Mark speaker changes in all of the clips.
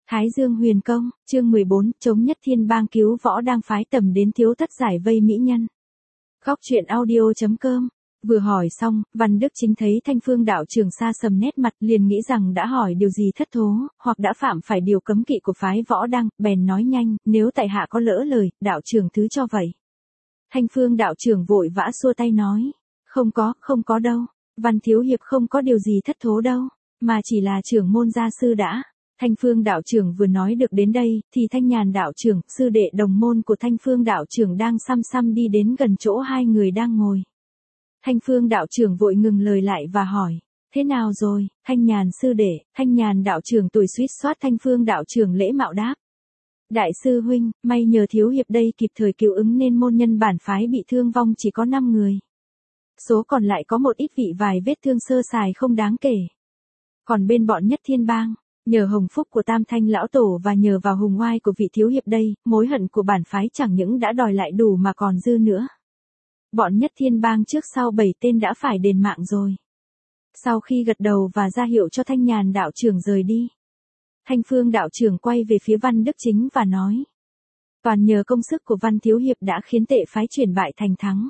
Speaker 1: Thái Dương Huyền Công, chương 14, chống Nhất Thiên Bang cứu võ đang phái tầm đến thiếu thất giải vây mỹ nhân. Góc truyện audio.com. Vừa hỏi xong, Văn Đức Chính thấy Thanh Phương đạo trưởng xa sầm nét mặt, liền nghĩ rằng đã hỏi điều gì thất thố, hoặc đã phạm phải điều cấm kỵ của phái võ đăng, bèn nói nhanh, nếu tại hạ có lỡ lời, đạo trưởng thứ cho vậy. Thanh Phương đạo trưởng vội vã xua tay nói, không có đâu, Văn thiếu hiệp không có điều gì thất thố đâu, mà chỉ là trưởng môn gia sư đã. Thanh Phương đạo trưởng vừa nói được đến đây, thì Thanh Nhàn đạo trưởng, sư đệ đồng môn của Thanh Phương đạo trưởng đang xăm xăm đi đến gần chỗ hai người đang ngồi. Thanh Phương đạo trưởng vội ngừng lời lại và hỏi, thế nào rồi, Thanh Nhàn sư đệ? Thanh Nhàn đạo trưởng tuổi suýt soát Thanh Phương đạo trưởng lễ mạo đáp. Đại sư huynh, may nhờ thiếu hiệp đây kịp thời cứu ứng nên môn nhân bản phái bị thương vong chỉ có 5 người. Số còn lại có một ít vị vài vết thương sơ sài không đáng kể. Còn bên bọn Nhất Thiên Bang, nhờ hồng phúc của Tam Thanh lão tổ và nhờ vào hùng oai của vị thiếu hiệp đây, mối hận của bản phái chẳng những đã đòi lại đủ mà còn dư nữa. Bọn Nhất Thiên Bang trước sau 7 tên đã phải đền mạng rồi. Sau khi gật đầu và ra hiệu cho Thanh Nhàn đạo trưởng rời đi, Thanh Phương đạo trưởng quay về phía Văn Đức Chính và nói, toàn nhờ công sức của Văn thiếu hiệp đã khiến tệ phái chuyển bại thành thắng.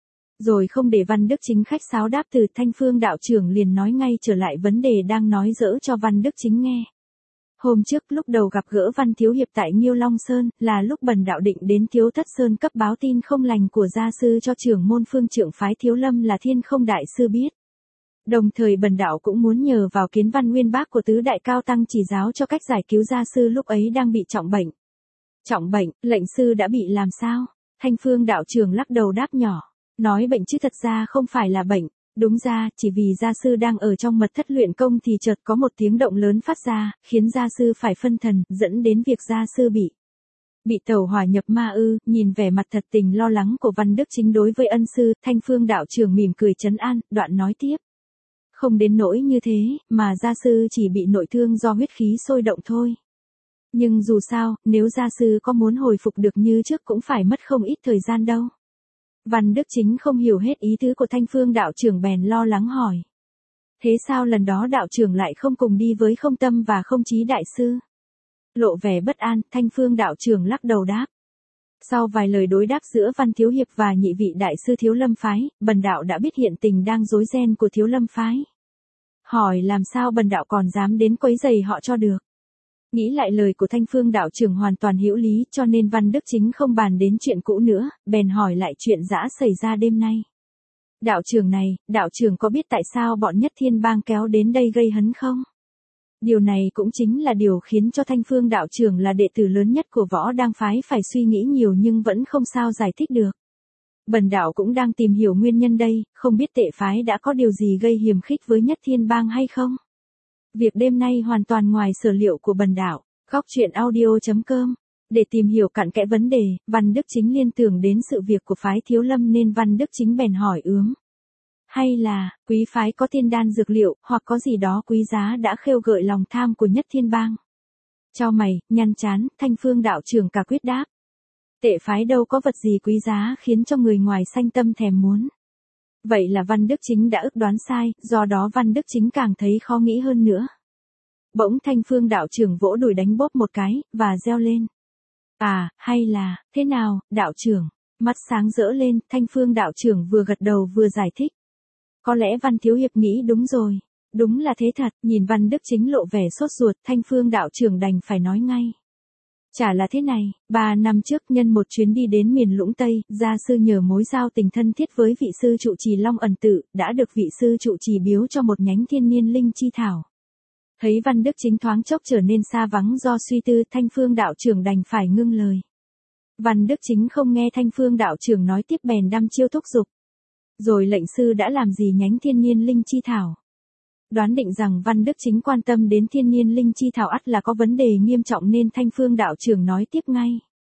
Speaker 1: Rồi không để Văn Đức Chính khách sáo đáp từ, Thanh Phương đạo trưởng liền nói ngay trở lại vấn đề đang nói dỡ cho Văn Đức Chính nghe. Hôm trước lúc đầu gặp gỡ Văn thiếu hiệp tại Nhiêu Long Sơn, là lúc bần đạo định đến Thiếu Thất Sơn cấp báo tin không lành của gia sư cho trưởng môn phương trưởng phái Thiếu Lâm là Thiên Không đại sư biết. Đồng thời bần đạo cũng muốn nhờ vào Kiến Văn Nguyên Bác của tứ đại cao tăng chỉ giáo cho cách giải cứu gia sư lúc ấy đang bị trọng bệnh. Trọng bệnh, lệnh sư đã bị làm sao? Thanh Phương đạo trưởng lắc đầu đáp nhỏ, nói bệnh chứ thật ra không phải là bệnh. Đúng ra, chỉ vì gia sư đang ở trong mật thất luyện công thì chợt có một tiếng động lớn phát ra, khiến gia sư phải phân thần, dẫn đến việc gia sư bị tẩu hỏa nhập ma ư. Nhìn vẻ mặt thật tình lo lắng của Văn Đức Chính đối với ân sư, Thanh Phương đạo trưởng mỉm cười trấn an, đoạn nói tiếp. Không đến nỗi như thế, mà gia sư chỉ bị nội thương do huyết khí sôi động thôi. Nhưng dù sao, nếu gia sư có muốn hồi phục được như trước cũng phải mất không ít thời gian đâu. Văn Đức Chính không hiểu hết ý tứ của Thanh Phương đạo trưởng bèn lo lắng hỏi. Thế sao lần đó đạo trưởng lại không cùng đi với Không Tâm và Không Chí đại sư? Lộ vẻ bất an, Thanh Phương đạo trưởng lắc đầu đáp. Sau vài lời đối đáp giữa Văn thiếu hiệp và nhị vị đại sư Thiếu Lâm phái, bần đạo đã biết hiện tình đang rối ren của Thiếu Lâm phái. Hỏi làm sao bần đạo còn dám đến quấy rầy họ cho được. Nghĩ lại lời của Thanh Phương đạo trưởng hoàn toàn hữu lý, cho nên Văn Đức Chính không bàn đến chuyện cũ nữa, bèn hỏi lại chuyện dã xảy ra đêm nay. Đạo trưởng này, đạo trưởng có biết tại sao bọn Nhất Thiên Bang kéo đến đây gây hấn không? Điều này cũng chính là điều khiến cho Thanh Phương đạo trưởng là đệ tử lớn nhất của võ đang phái phải suy nghĩ nhiều nhưng vẫn không sao giải thích được. Bần đạo cũng đang tìm hiểu nguyên nhân đây, không biết tệ phái đã có điều gì gây hiềm khích với Nhất Thiên Bang hay không? Việc đêm nay hoàn toàn ngoài sở liệu của bần đạo. Góc truyện audio.com. Để tìm hiểu cặn kẽ vấn đề, Văn Đức Chính liên tưởng đến sự việc của phái Thiếu Lâm nên Văn Đức Chính bèn hỏi ướm. Hay là, quý phái có tiên đan dược liệu, hoặc có gì đó quý giá đã khêu gợi lòng tham của Nhất Thiên Bang? Chau mày, nhăn chán, Thanh Phương đạo trưởng cả quyết đáp. Tệ phái đâu có vật gì quý giá khiến cho người ngoài sanh tâm thèm muốn. Vậy là Văn Đức Chính đã ước đoán sai, do đó Văn Đức Chính càng thấy khó nghĩ hơn nữa. Bỗng Thanh Phương đạo trưởng vỗ đùi đánh bóp một cái, và reo lên. À, hay là, thế nào, đạo trưởng? Mắt sáng rỡ lên, Thanh Phương đạo trưởng vừa gật đầu vừa giải thích. Có lẽ Văn thiếu hiệp nghĩ đúng rồi. Đúng là thế thật, nhìn Văn Đức Chính lộ vẻ sốt ruột, Thanh Phương đạo trưởng đành phải nói ngay. Chả là thế này, 3 năm trước nhân một chuyến đi đến miền Lũng Tây, gia sư nhờ mối giao tình thân thiết với vị sư trụ trì Long Ẩn Tự, đã được vị sư trụ trì biếu cho một nhánh thiên niên linh chi thảo. Thấy Văn Đức Chính thoáng chốc trở nên xa vắng do suy tư, Thanh Phương đạo trưởng đành phải ngưng lời. Văn Đức Chính không nghe Thanh Phương đạo trưởng nói tiếp bèn đăm chiêu thúc giục. Rồi lệnh sư đã làm gì nhánh thiên niên linh chi thảo? Đoán định rằng Văn Đức Chính quan tâm đến thiên niên linh chi thảo ắt là có vấn đề nghiêm trọng nên Thanh Phương đạo trưởng nói tiếp ngay.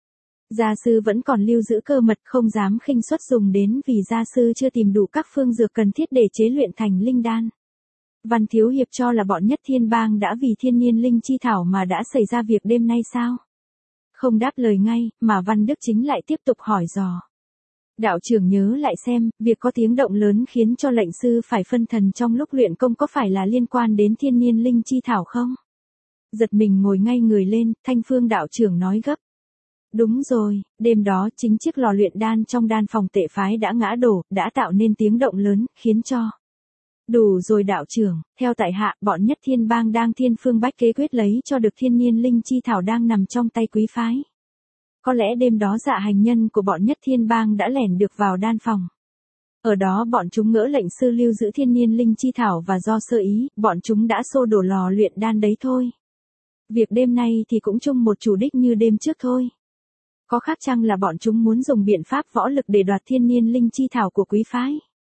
Speaker 1: Gia sư vẫn còn lưu giữ cơ mật không dám khinh suất dùng đến vì gia sư chưa tìm đủ các phương dược cần thiết để chế luyện thành linh đan. Văn thiếu hiệp cho là bọn Nhất Thiên Bang đã vì thiên niên linh chi thảo mà đã xảy ra việc đêm nay sao? Không đáp lời ngay, mà Văn Đức Chính lại tiếp tục hỏi dò. Đạo trưởng nhớ lại xem, việc có tiếng động lớn khiến cho lệnh sư phải phân thần trong lúc luyện công có phải là liên quan đến thiên niên linh chi thảo không? Giật mình ngồi ngay người lên, Thanh Phương đạo trưởng nói gấp. Đúng rồi, đêm đó chính chiếc lò luyện đan trong đan phòng tệ phái đã ngã đổ, đã tạo nên tiếng động lớn, khiến cho. Đủ rồi đạo trưởng, theo tại hạ, bọn Nhất Thiên Bang đang thiên phương bách kế quyết lấy cho được thiên nhiên linh chi thảo đang nằm trong tay quý phái. Có lẽ đêm đó dạ hành nhân của bọn Nhất Thiên Bang đã lẻn được vào đan phòng. Ở đó bọn chúng ngỡ lệnh sư lưu giữ thiên nhiên linh chi thảo và do sơ ý, bọn chúng đã xô đổ lò luyện đan đấy thôi. Việc đêm nay thì cũng chung một chủ đích như đêm trước thôi. Có khác chăng là bọn chúng muốn dùng biện pháp võ lực để đoạt thiên nhiên linh chi thảo của quý phái?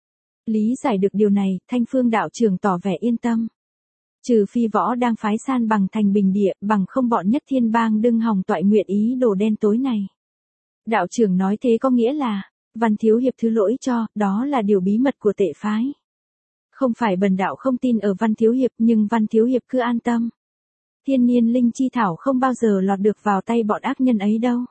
Speaker 1: Lý giải được điều này, Thanh Phương đạo trưởng tỏ vẻ yên tâm. Trừ phi võ đang phái san bằng thành bình địa, bằng không bọn Nhất Thiên Bang đừng hòng toại nguyện ý đồ đen tối này. Đạo trưởng nói thế có nghĩa là, Văn Thiếu Hiệp thứ lỗi cho, đó là điều bí mật của tệ phái. Không phải bần đạo không tin ở Văn Thiếu Hiệp, nhưng Văn Thiếu Hiệp cứ an tâm. Thiên nhiên linh chi thảo không bao giờ lọt được vào tay bọn ác nhân ấy đâu.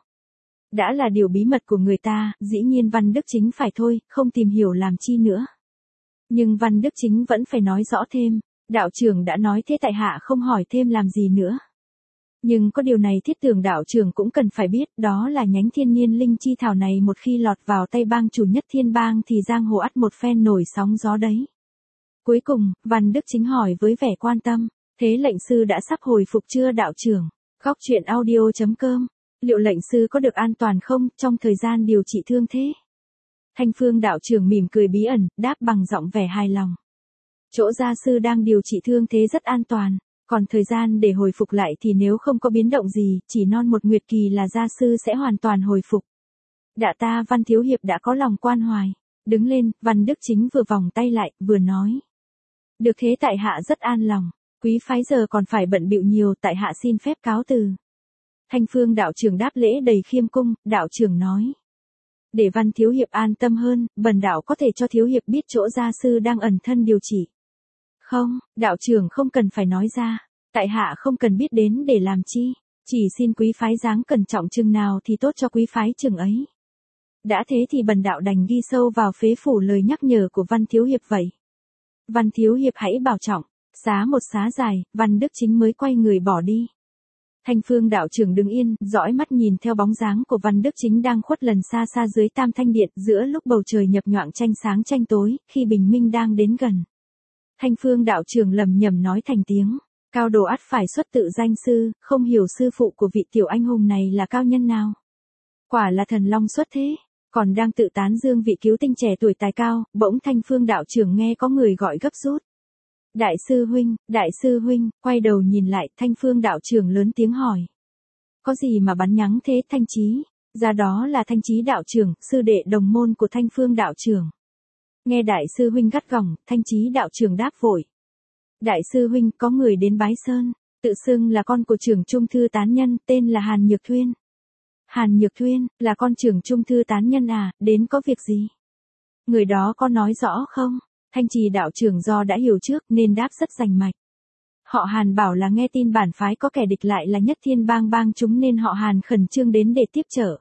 Speaker 1: Đã là điều bí mật của người ta, dĩ nhiên Văn Đức Chính phải thôi, không tìm hiểu làm chi nữa. Nhưng Văn Đức Chính vẫn phải nói rõ thêm, đạo trưởng đã nói thế tại hạ không hỏi thêm làm gì nữa. Nhưng có điều này thiết tưởng đạo trưởng cũng cần phải biết, đó là nhánh thiên nhiên linh chi thảo này một khi lọt vào tay bang chủ Nhất Thiên Bang thì giang hồ ắt một phen nổi sóng gió đấy. Cuối cùng, Văn Đức Chính hỏi với vẻ quan tâm, thế lệnh sư đã sắp hồi phục chưa đạo trưởng? Góc truyện audio.com, liệu lệnh sư có được an toàn không trong thời gian điều trị thương thế? Thanh Phương đạo trưởng mỉm cười bí ẩn, đáp bằng giọng vẻ hài lòng. Chỗ gia sư đang điều trị thương thế rất an toàn, còn thời gian để hồi phục lại thì nếu không có biến động gì, chỉ non một nguyệt kỳ là gia sư sẽ hoàn toàn hồi phục. Đạ ta Văn Thiếu Hiệp đã có lòng quan hoài. Đứng lên, Văn Đức Chính vừa vòng tay lại, vừa nói. Được thế tại hạ rất an lòng, quý phái giờ còn phải bận bịu nhiều, tại hạ xin phép cáo từ. Thanh Phương đạo trưởng đáp lễ đầy khiêm cung, đạo trưởng nói. Để Văn Thiếu Hiệp an tâm hơn, bần đạo có thể cho Thiếu Hiệp biết chỗ gia sư đang ẩn thân điều trị. Không, đạo trưởng không cần phải nói ra, tại hạ không cần biết đến để làm chi, chỉ xin quý phái dáng cẩn trọng chừng nào thì tốt cho quý phái chừng ấy. Đã thế thì bần đạo đành ghi sâu vào phế phủ lời nhắc nhở của Văn Thiếu Hiệp vậy. Văn Thiếu Hiệp hãy bảo trọng, xá một xá dài, Văn Đức Chính mới quay người bỏ đi. Thanh Phương đạo trưởng đứng yên, dõi mắt nhìn theo bóng dáng của Văn Đức Chính đang khuất lần xa xa dưới Tam Thanh Điện, giữa lúc bầu trời nhập nhoạng tranh sáng tranh tối, khi bình minh đang đến gần. Thanh Phương đạo trưởng lầm nhầm nói thành tiếng, cao đồ ắt phải xuất tự danh sư, không hiểu sư phụ của vị tiểu anh hùng này là cao nhân nào. Quả là thần long xuất thế, còn đang tự tán dương vị cứu tinh trẻ tuổi tài cao, bỗng Thanh Phương đạo trưởng nghe có người gọi gấp rút. Đại sư huynh, quay đầu nhìn lại, Thanh Phương đạo trưởng lớn tiếng hỏi. Có gì mà bắn nhắng thế Thanh Chí? Ra đó là Thanh Chí đạo trưởng, sư đệ đồng môn của Thanh Phương đạo trưởng. Nghe đại sư huynh gắt gỏng, Thanh Chí đạo trưởng đáp vội. Đại sư huynh, có người đến bái sơn, tự xưng là con của trưởng trung thư tán nhân, tên là Hàn Nhược Thuyên. Hàn Nhược Thuyên, là con trưởng trung thư tán nhân à, đến có việc gì? Người đó có nói rõ không? Thanh Trì đạo trưởng do đã hiểu trước nên đáp rất rành mạch. Họ Hàn bảo là nghe tin bản phái có kẻ địch lại là Nhất Thiên Bang bang chúng nên họ Hàn khẩn trương đến để tiếp trợ.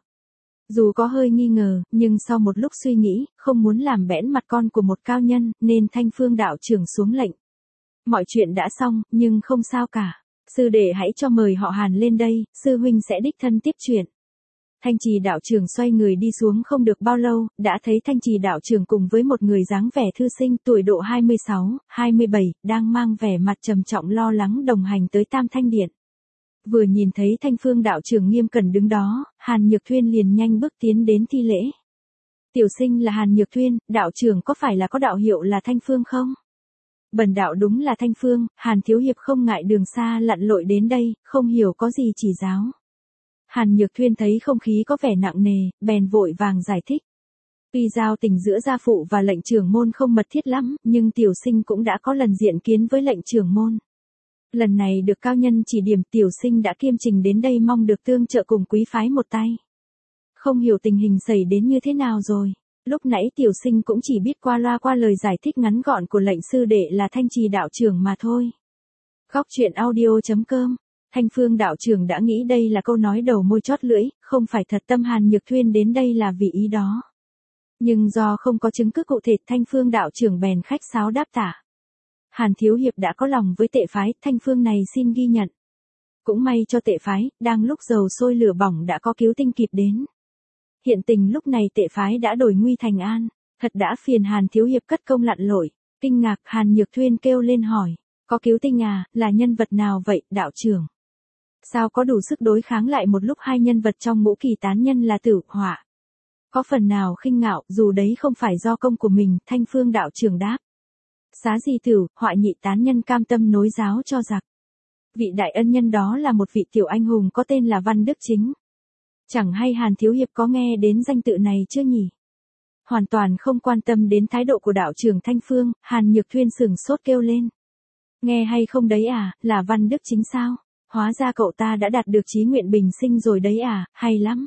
Speaker 1: Dù có hơi nghi ngờ, nhưng sau một lúc suy nghĩ, không muốn làm bẽn mặt con của một cao nhân, nên Thanh Phương đạo trưởng xuống lệnh. Mọi chuyện đã xong, nhưng không sao cả. Sư đệ hãy cho mời họ Hàn lên đây, sư huynh sẽ đích thân tiếp chuyện. Thanh Trì đạo trưởng xoay người đi xuống không được bao lâu, đã thấy Thanh Trì đạo trưởng cùng với một người dáng vẻ thư sinh tuổi độ 26, 27, đang mang vẻ mặt trầm trọng lo lắng đồng hành tới Tam Thanh Điện. Vừa nhìn thấy Thanh Phương đạo trưởng nghiêm cẩn đứng đó, Hàn Nhược Thuyên liền nhanh bước tiến đến thi lễ. Tiểu sinh là Hàn Nhược Thuyên, đạo trưởng có phải là có đạo hiệu là Thanh Phương không? Bần đạo đúng là Thanh Phương, Hàn Thiếu Hiệp không ngại đường xa lặn lội đến đây, không hiểu có gì chỉ giáo. Hàn Nhược Thuyên thấy không khí có vẻ nặng nề, bèn vội vàng giải thích. Tuy giao tình giữa gia phụ và lệnh trưởng môn không mật thiết lắm, nhưng tiểu sinh cũng đã có lần diện kiến với lệnh trưởng môn. Lần này được cao nhân chỉ điểm, tiểu sinh đã kiêm trình đến đây mong được tương trợ cùng quý phái một tay. Không hiểu tình hình xảy đến như thế nào rồi. Lúc nãy tiểu sinh cũng chỉ biết qua loa qua lời giải thích ngắn gọn của lệnh sư đệ là Thanh Trì đạo trưởng mà thôi. Góc truyện audio.com, Thanh Phương đạo trưởng đã nghĩ đây là câu nói đầu môi chót lưỡi, không phải thật tâm Hàn Nhược Thuyên đến đây là vì ý đó. Nhưng do không có chứng cứ cụ thể, Thanh Phương đạo trưởng bèn khách sáo đáp tả. Hàn Thiếu Hiệp đã có lòng với tệ phái, Thanh Phương này xin ghi nhận. Cũng may cho tệ phái, đang lúc dầu sôi lửa bỏng đã có cứu tinh kịp đến. Hiện tình lúc này tệ phái đã đổi nguy thành an, thật đã phiền Hàn thiếu hiệp cất công lặn lội. Kinh ngạc Hàn Nhược Thuyên kêu lên hỏi, có cứu tinh à, là nhân vật nào vậy, đạo trưởng? Sao có đủ sức đối kháng lại một lúc hai nhân vật trong ngũ kỳ tán nhân là Tử Họa? Có phần nào khinh ngạo, dù đấy không phải do công của mình, Thanh Phương đạo trưởng đáp. Xá gì Tử Họa nhị tán nhân cam tâm nối giáo cho giặc. Vị đại ân nhân đó là một vị tiểu anh hùng có tên là Văn Đức Chính. Chẳng hay Hàn thiếu hiệp có nghe đến danh tự này chưa nhỉ? Hoàn toàn không quan tâm đến thái độ của đạo trưởng Thanh Phương, Hàn Nhược Thuyên sửng sốt kêu lên. Nghe hay không đấy à, là Văn Đức Chính sao? Hóa ra cậu ta đã đạt được chí nguyện bình sinh rồi đấy à, hay lắm.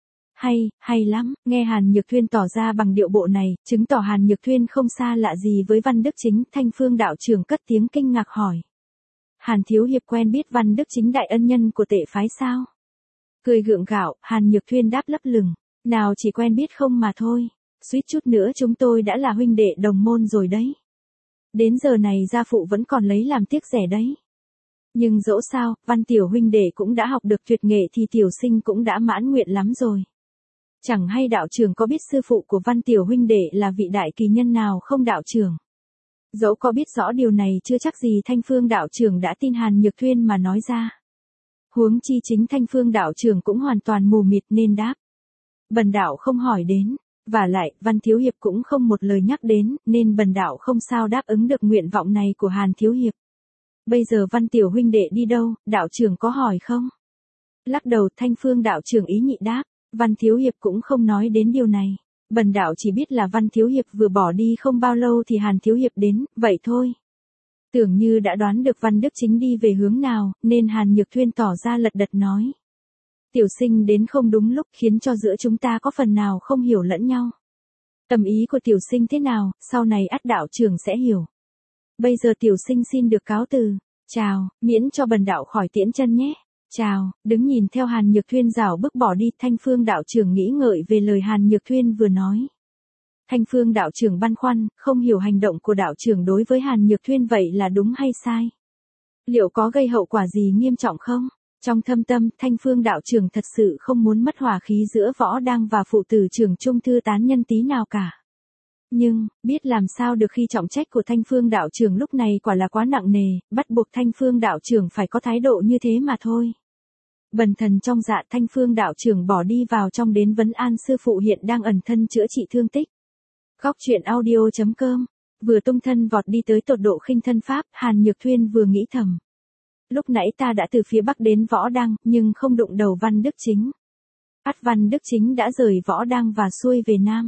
Speaker 1: Hay lắm, nghe Hàn Nhược Thuyên tỏ ra bằng điệu bộ này, chứng tỏ Hàn Nhược Thuyên không xa lạ gì với Văn Đức Chính, Thanh Phương đạo trưởng cất tiếng kinh ngạc hỏi. Hàn thiếu hiệp quen biết Văn Đức Chính đại ân nhân của tệ phái sao? Cười gượng gạo, Hàn Nhược Thuyên đáp lấp lửng, nào chỉ quen biết không mà thôi, suýt chút nữa chúng tôi đã là huynh đệ đồng môn rồi đấy. Đến giờ này gia phụ vẫn còn lấy làm tiếc rẻ đấy. Nhưng dẫu sao, Văn tiểu huynh đệ cũng đã học được tuyệt nghệ thì tiểu sinh cũng đã mãn nguyện lắm rồi. Chẳng hay đạo trưởng có biết sư phụ của Văn tiểu huynh đệ là vị đại kỳ nhân nào không đạo trưởng? Dẫu có biết rõ điều này chưa chắc gì Thanh Phương đạo trưởng đã tin Hàn Nhược Thuyên mà nói ra. Huống chi chính Thanh Phương đạo trưởng cũng hoàn toàn mù mịt nên đáp. Bần đạo không hỏi đến, và lại, Văn thiếu hiệp cũng không một lời nhắc đến, nên bần đạo không sao đáp ứng được nguyện vọng này của Hàn thiếu hiệp. Bây giờ Văn tiểu huynh đệ đi đâu, đạo trưởng có hỏi không? Lắc đầu Thanh Phương đạo trưởng ý nhị đáp, Văn thiếu hiệp cũng không nói đến điều này. Bần đạo chỉ biết là Văn thiếu hiệp vừa bỏ đi không bao lâu thì Hàn thiếu hiệp đến, vậy thôi. Tưởng như đã đoán được Văn Đức Chính đi về hướng nào, nên Hàn Nhược Thuyên tỏ ra lật đật nói. Tiểu sinh đến không đúng lúc khiến cho giữa chúng ta có phần nào không hiểu lẫn nhau. Tầm ý của tiểu sinh thế nào, sau này ắt đạo trưởng sẽ hiểu. Bây giờ tiểu sinh xin được cáo từ. Chào, miễn cho bần đạo khỏi tiễn chân nhé. Chào, đứng nhìn theo Hàn Nhược Thuyên rảo bước bỏ đi, Thanh Phương đạo trưởng nghĩ ngợi về lời Hàn Nhược Thuyên vừa nói. Thanh Phương đạo trưởng băn khoăn, không hiểu hành động của đạo trưởng đối với Hàn Nhược Thuyên vậy là đúng hay sai. Liệu có gây hậu quả gì nghiêm trọng không? Trong thâm tâm, Thanh Phương đạo trưởng thật sự không muốn mất hòa khí giữa Võ Đăng và phụ tử trưởng Trung Thư tán nhân tí nào cả. Nhưng, biết làm sao được khi trọng trách của Thanh Phương đạo trưởng lúc này quả là quá nặng nề, bắt buộc Thanh Phương đạo trưởng phải có thái độ như thế mà thôi. Bần thần trong dạ Thanh Phương đạo trưởng bỏ đi vào trong đến vấn an sư phụ hiện đang ẩn thân chữa trị thương tích. Góc truyện audio.com, vừa tung thân vọt đi tới tột độ khinh thân pháp, Hàn Nhược Thuyên vừa nghĩ thầm. Lúc nãy ta đã từ phía bắc đến Võ Đăng, nhưng không đụng đầu Văn Đức Chính. Ắt Văn Đức Chính đã rời Võ Đăng và xuôi về Nam.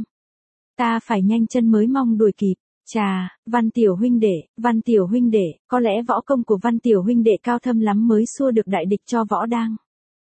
Speaker 1: Ta phải nhanh chân mới mong đuổi kịp. Chà, Văn tiểu huynh đệ, có lẽ võ công của Văn tiểu huynh đệ cao thâm lắm mới xua được đại địch cho Võ Đăng.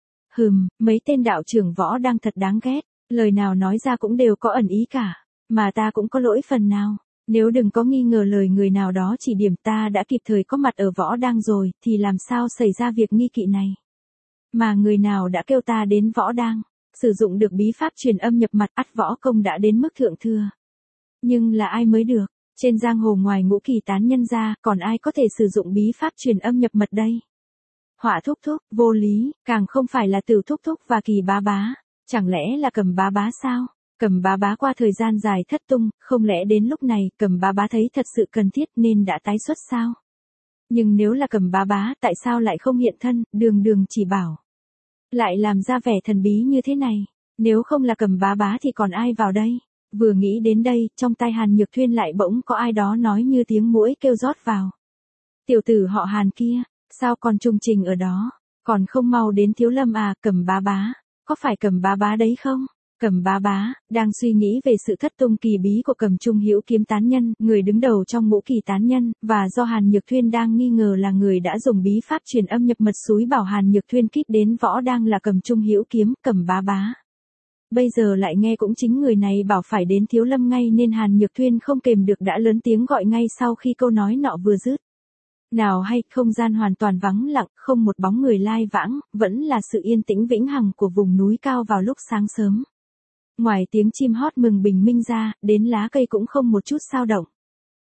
Speaker 1: Mấy tên đạo trưởng Võ Đăng thật đáng ghét, lời nào nói ra cũng đều có ẩn ý cả, mà ta cũng có lỗi phần nào. Nếu đừng có nghi ngờ lời người nào đó chỉ điểm ta đã kịp thời có mặt ở Võ Đăng rồi, thì làm sao xảy ra việc nghi kỵ này. Mà người nào đã kêu ta đến Võ Đăng, sử dụng được bí pháp truyền âm nhập mật, ắt võ công đã đến mức thượng thừa. Nhưng là ai mới được, trên giang hồ ngoài ngũ kỳ tán nhân ra, còn ai có thể sử dụng bí pháp truyền âm nhập mật đây? Họa thúc thúc, vô lý, càng không phải là Tử thúc thúc và Kỳ bá bá, chẳng lẽ là Cầm bá bá sao? Cầm bá bá qua thời gian dài thất tung, không lẽ đến lúc này Cầm bá bá thấy thật sự cần thiết nên đã tái xuất sao? Nhưng nếu là Cầm bá bá, tại sao lại không hiện thân, đường chỉ bảo? Lại làm ra vẻ thần bí như thế này, nếu không là Cầm bá bá thì còn ai vào đây? Vừa nghĩ đến đây, trong tai Hàn Nhược Thuyên lại bỗng có ai đó nói như tiếng muỗi kêu rót vào. Tiểu tử họ Hàn kia, sao còn trung trình ở đó, còn không mau đến Thiếu Lâm à? Cầm bá bá, có phải Cầm bá bá đấy không? Cầm bá bá, đang suy nghĩ về sự thất tung kỳ bí của Cầm Trung Hữu Kiếm tán nhân, người đứng đầu trong ngũ kỳ tán nhân, và do Hàn Nhược Thuyên đang nghi ngờ là người đã dùng bí pháp truyền âm nhập mật xúi bảo Hàn Nhược Thuyên kíp đến Võ Đăng là Cầm Trung Hữu Kiếm, Cầm bá bá. Bây giờ lại nghe cũng chính người này bảo phải đến Thiếu Lâm ngay nên Hàn Nhược Thuyên không kềm được đã lớn tiếng gọi ngay sau khi câu nói nọ vừa dứt. Nào hay, không gian hoàn toàn vắng lặng, không một bóng người lai vãng, vẫn là sự yên tĩnh vĩnh hằng của vùng núi cao vào lúc sáng sớm. Ngoài tiếng chim hót mừng bình minh ra, đến lá cây cũng không một chút xao động.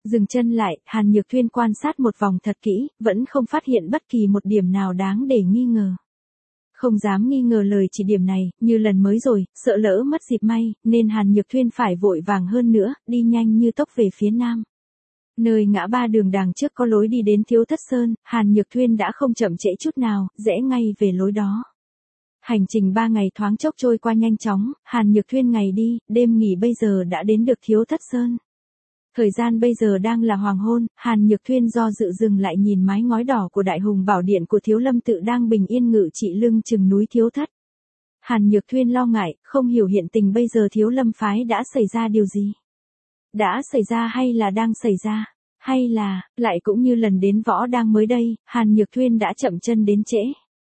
Speaker 1: Dừng chân lại, Hàn Nhược Thuyên quan sát một vòng thật kỹ, vẫn không phát hiện bất kỳ một điểm nào đáng để nghi ngờ. Không dám nghi ngờ lời chỉ điểm này, như lần mới rồi, sợ lỡ mất dịp may, nên Hàn Nhược Thuyên phải vội vàng hơn nữa, đi nhanh như tốc về phía nam. Nơi ngã ba đường đằng trước có lối đi đến Thiếu Thất Sơn, Hàn Nhược Thuyên đã không chậm trễ chút nào, rẽ ngay về lối đó. Hành trình 3 ngày thoáng chốc trôi qua nhanh chóng, Hàn Nhược Thuyên ngày đi, đêm nghỉ bây giờ đã đến được Thiếu Thất Sơn. Thời gian bây giờ đang là hoàng hôn, Hàn Nhược Thuyên do dự dừng lại nhìn mái ngói đỏ của Đại Hùng Bảo Điện của Thiếu Lâm Tự đang bình yên ngự trị lưng chừng núi Thiếu Thất. Hàn Nhược Thuyên lo ngại, không hiểu hiện tình bây giờ Thiếu Lâm phái đã xảy ra điều gì. Đã xảy ra hay là đang xảy ra, hay là, lại cũng như lần đến Võ Đang mới đây, Hàn Nhược Thuyên đã chậm chân đến trễ.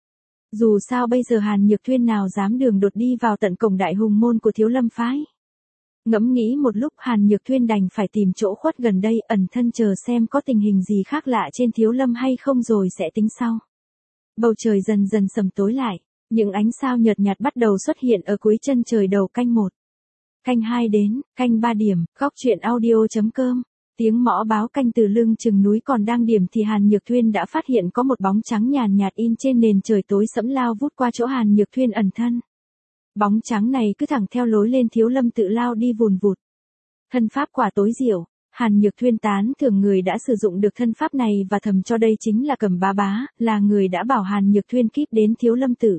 Speaker 1: Dù sao bây giờ Hàn Nhược Thuyên nào dám đường đột đi vào tận cổng Đại Hùng môn của Thiếu Lâm phái. Ngẫm nghĩ một lúc, Hàn Nhược Thuyên đành phải tìm chỗ khuất gần đây ẩn thân chờ xem có tình hình gì khác lạ trên Thiếu Lâm hay không rồi sẽ tính sau. Bầu trời dần dần sầm tối lại, những ánh sao nhợt nhạt bắt đầu xuất hiện ở cuối chân trời đầu canh 1. Canh 2 đến, canh 3 điểm, góc truyện audio.com. Tiếng mõ báo canh từ lưng chừng núi còn đang điểm thì Hàn Nhược Thuyên đã phát hiện có một bóng trắng nhàn nhạt in trên nền trời tối sẫm lao vút qua chỗ Hàn Nhược Thuyên ẩn thân. Bóng trắng này cứ thẳng theo lối lên Thiếu Lâm Tự lao đi vùn vụt. Thân pháp quả tối diệu, Hàn Nhược Thuyên tán thưởng người đã sử dụng được thân pháp này và thầm cho đây chính là Cẩm Bá Bá, là người đã bảo Hàn Nhược Thuyên kíp đến Thiếu Lâm Tự.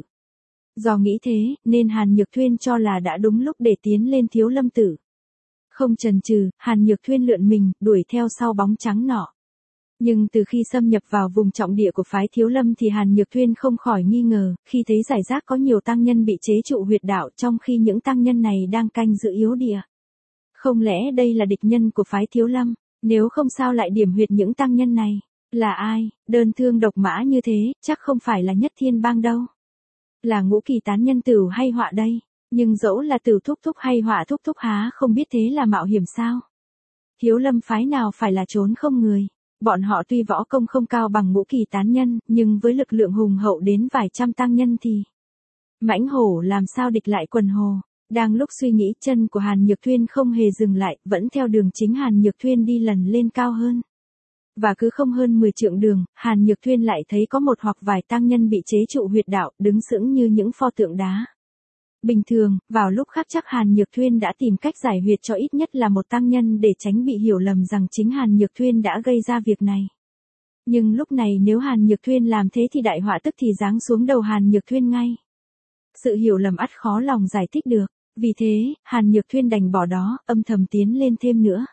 Speaker 1: Do nghĩ thế, nên Hàn Nhược Thuyên cho là đã đúng lúc để tiến lên Thiếu Lâm Tự. Không chần chừ, Hàn Nhược Thuyên lượn mình, đuổi theo sau bóng trắng nọ. Nhưng từ khi xâm nhập vào vùng trọng địa của phái Thiếu Lâm thì Hàn Nhược Thuyên không khỏi nghi ngờ, khi thấy rải rác có nhiều tăng nhân bị chế trụ huyệt đạo trong khi những tăng nhân này đang canh giữ yếu địa. Không lẽ đây là địch nhân của phái Thiếu Lâm, nếu không sao lại điểm huyệt những tăng nhân này? Là ai, đơn thương độc mã như thế, chắc không phải là Nhất Thiên Bang đâu. Là Ngũ Kỳ tán nhân Tửu hay Họa đây? Nhưng dẫu là Tửu thúc thúc hay Họa thúc thúc há không biết thế là mạo hiểm sao? Thiếu Lâm phái nào phải là trốn không người? Bọn họ tuy võ công không cao bằng Ngũ Kỳ tán nhân, nhưng với lực lượng hùng hậu đến vài trăm tăng nhân thì mãnh hổ làm sao địch lại quần hồ. Đang lúc suy nghĩ, chân của Hàn Nhược Thuyên không hề dừng lại, vẫn theo đường chính Hàn Nhược Thuyên đi lần lên cao hơn. Và cứ không hơn 10 trượng đường, Hàn Nhược Thuyên lại thấy có một hoặc vài tăng nhân bị chế trụ huyệt đạo, đứng sững như những pho tượng đá. Bình thường, vào lúc khác chắc Hàn Nhược Thuyên đã tìm cách giải huyệt cho ít nhất là một tăng nhân để tránh bị hiểu lầm rằng chính Hàn Nhược Thuyên đã gây ra việc này. Nhưng lúc này nếu Hàn Nhược Thuyên làm thế thì đại họa tức thì giáng xuống đầu Hàn Nhược Thuyên ngay. Sự hiểu lầm ắt khó lòng giải thích được, vì thế, Hàn Nhược Thuyên đành bỏ đó, âm thầm tiến lên thêm nữa.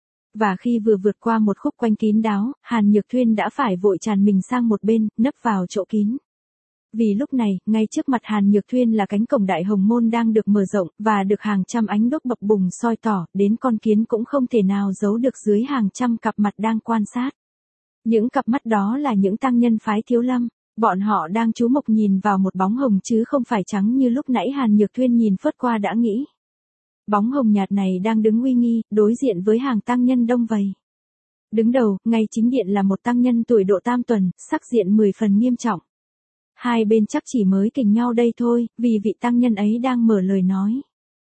Speaker 1: Và khi vừa vượt qua một khúc quanh kín đáo, Hàn Nhược Thuyên đã phải vội tràn mình sang một bên, nấp vào chỗ kín. Vì lúc này, ngay trước mặt Hàn Nhược Thuyên là cánh cổng Đại Hồng Môn đang được mở rộng, và được hàng trăm ánh đuốc bập bùng soi tỏ, đến con kiến cũng không thể nào giấu được dưới hàng trăm cặp mặt đang quan sát. Những cặp mắt đó là những tăng nhân phái Thiếu Lâm, bọn họ đang chú mục nhìn vào một bóng hồng chứ không phải trắng như lúc nãy Hàn Nhược Thuyên nhìn phớt qua đã nghĩ. Bóng hồng nhạt này đang đứng uy nghi, đối diện với hàng tăng nhân đông vây. Đứng đầu, ngay chính điện là một tăng nhân tuổi độ tam tuần, sắc diện 10 phần nghiêm trọng. Hai bên chắc chỉ mới kình nhau đây thôi, vì vị tăng nhân ấy đang mở lời nói.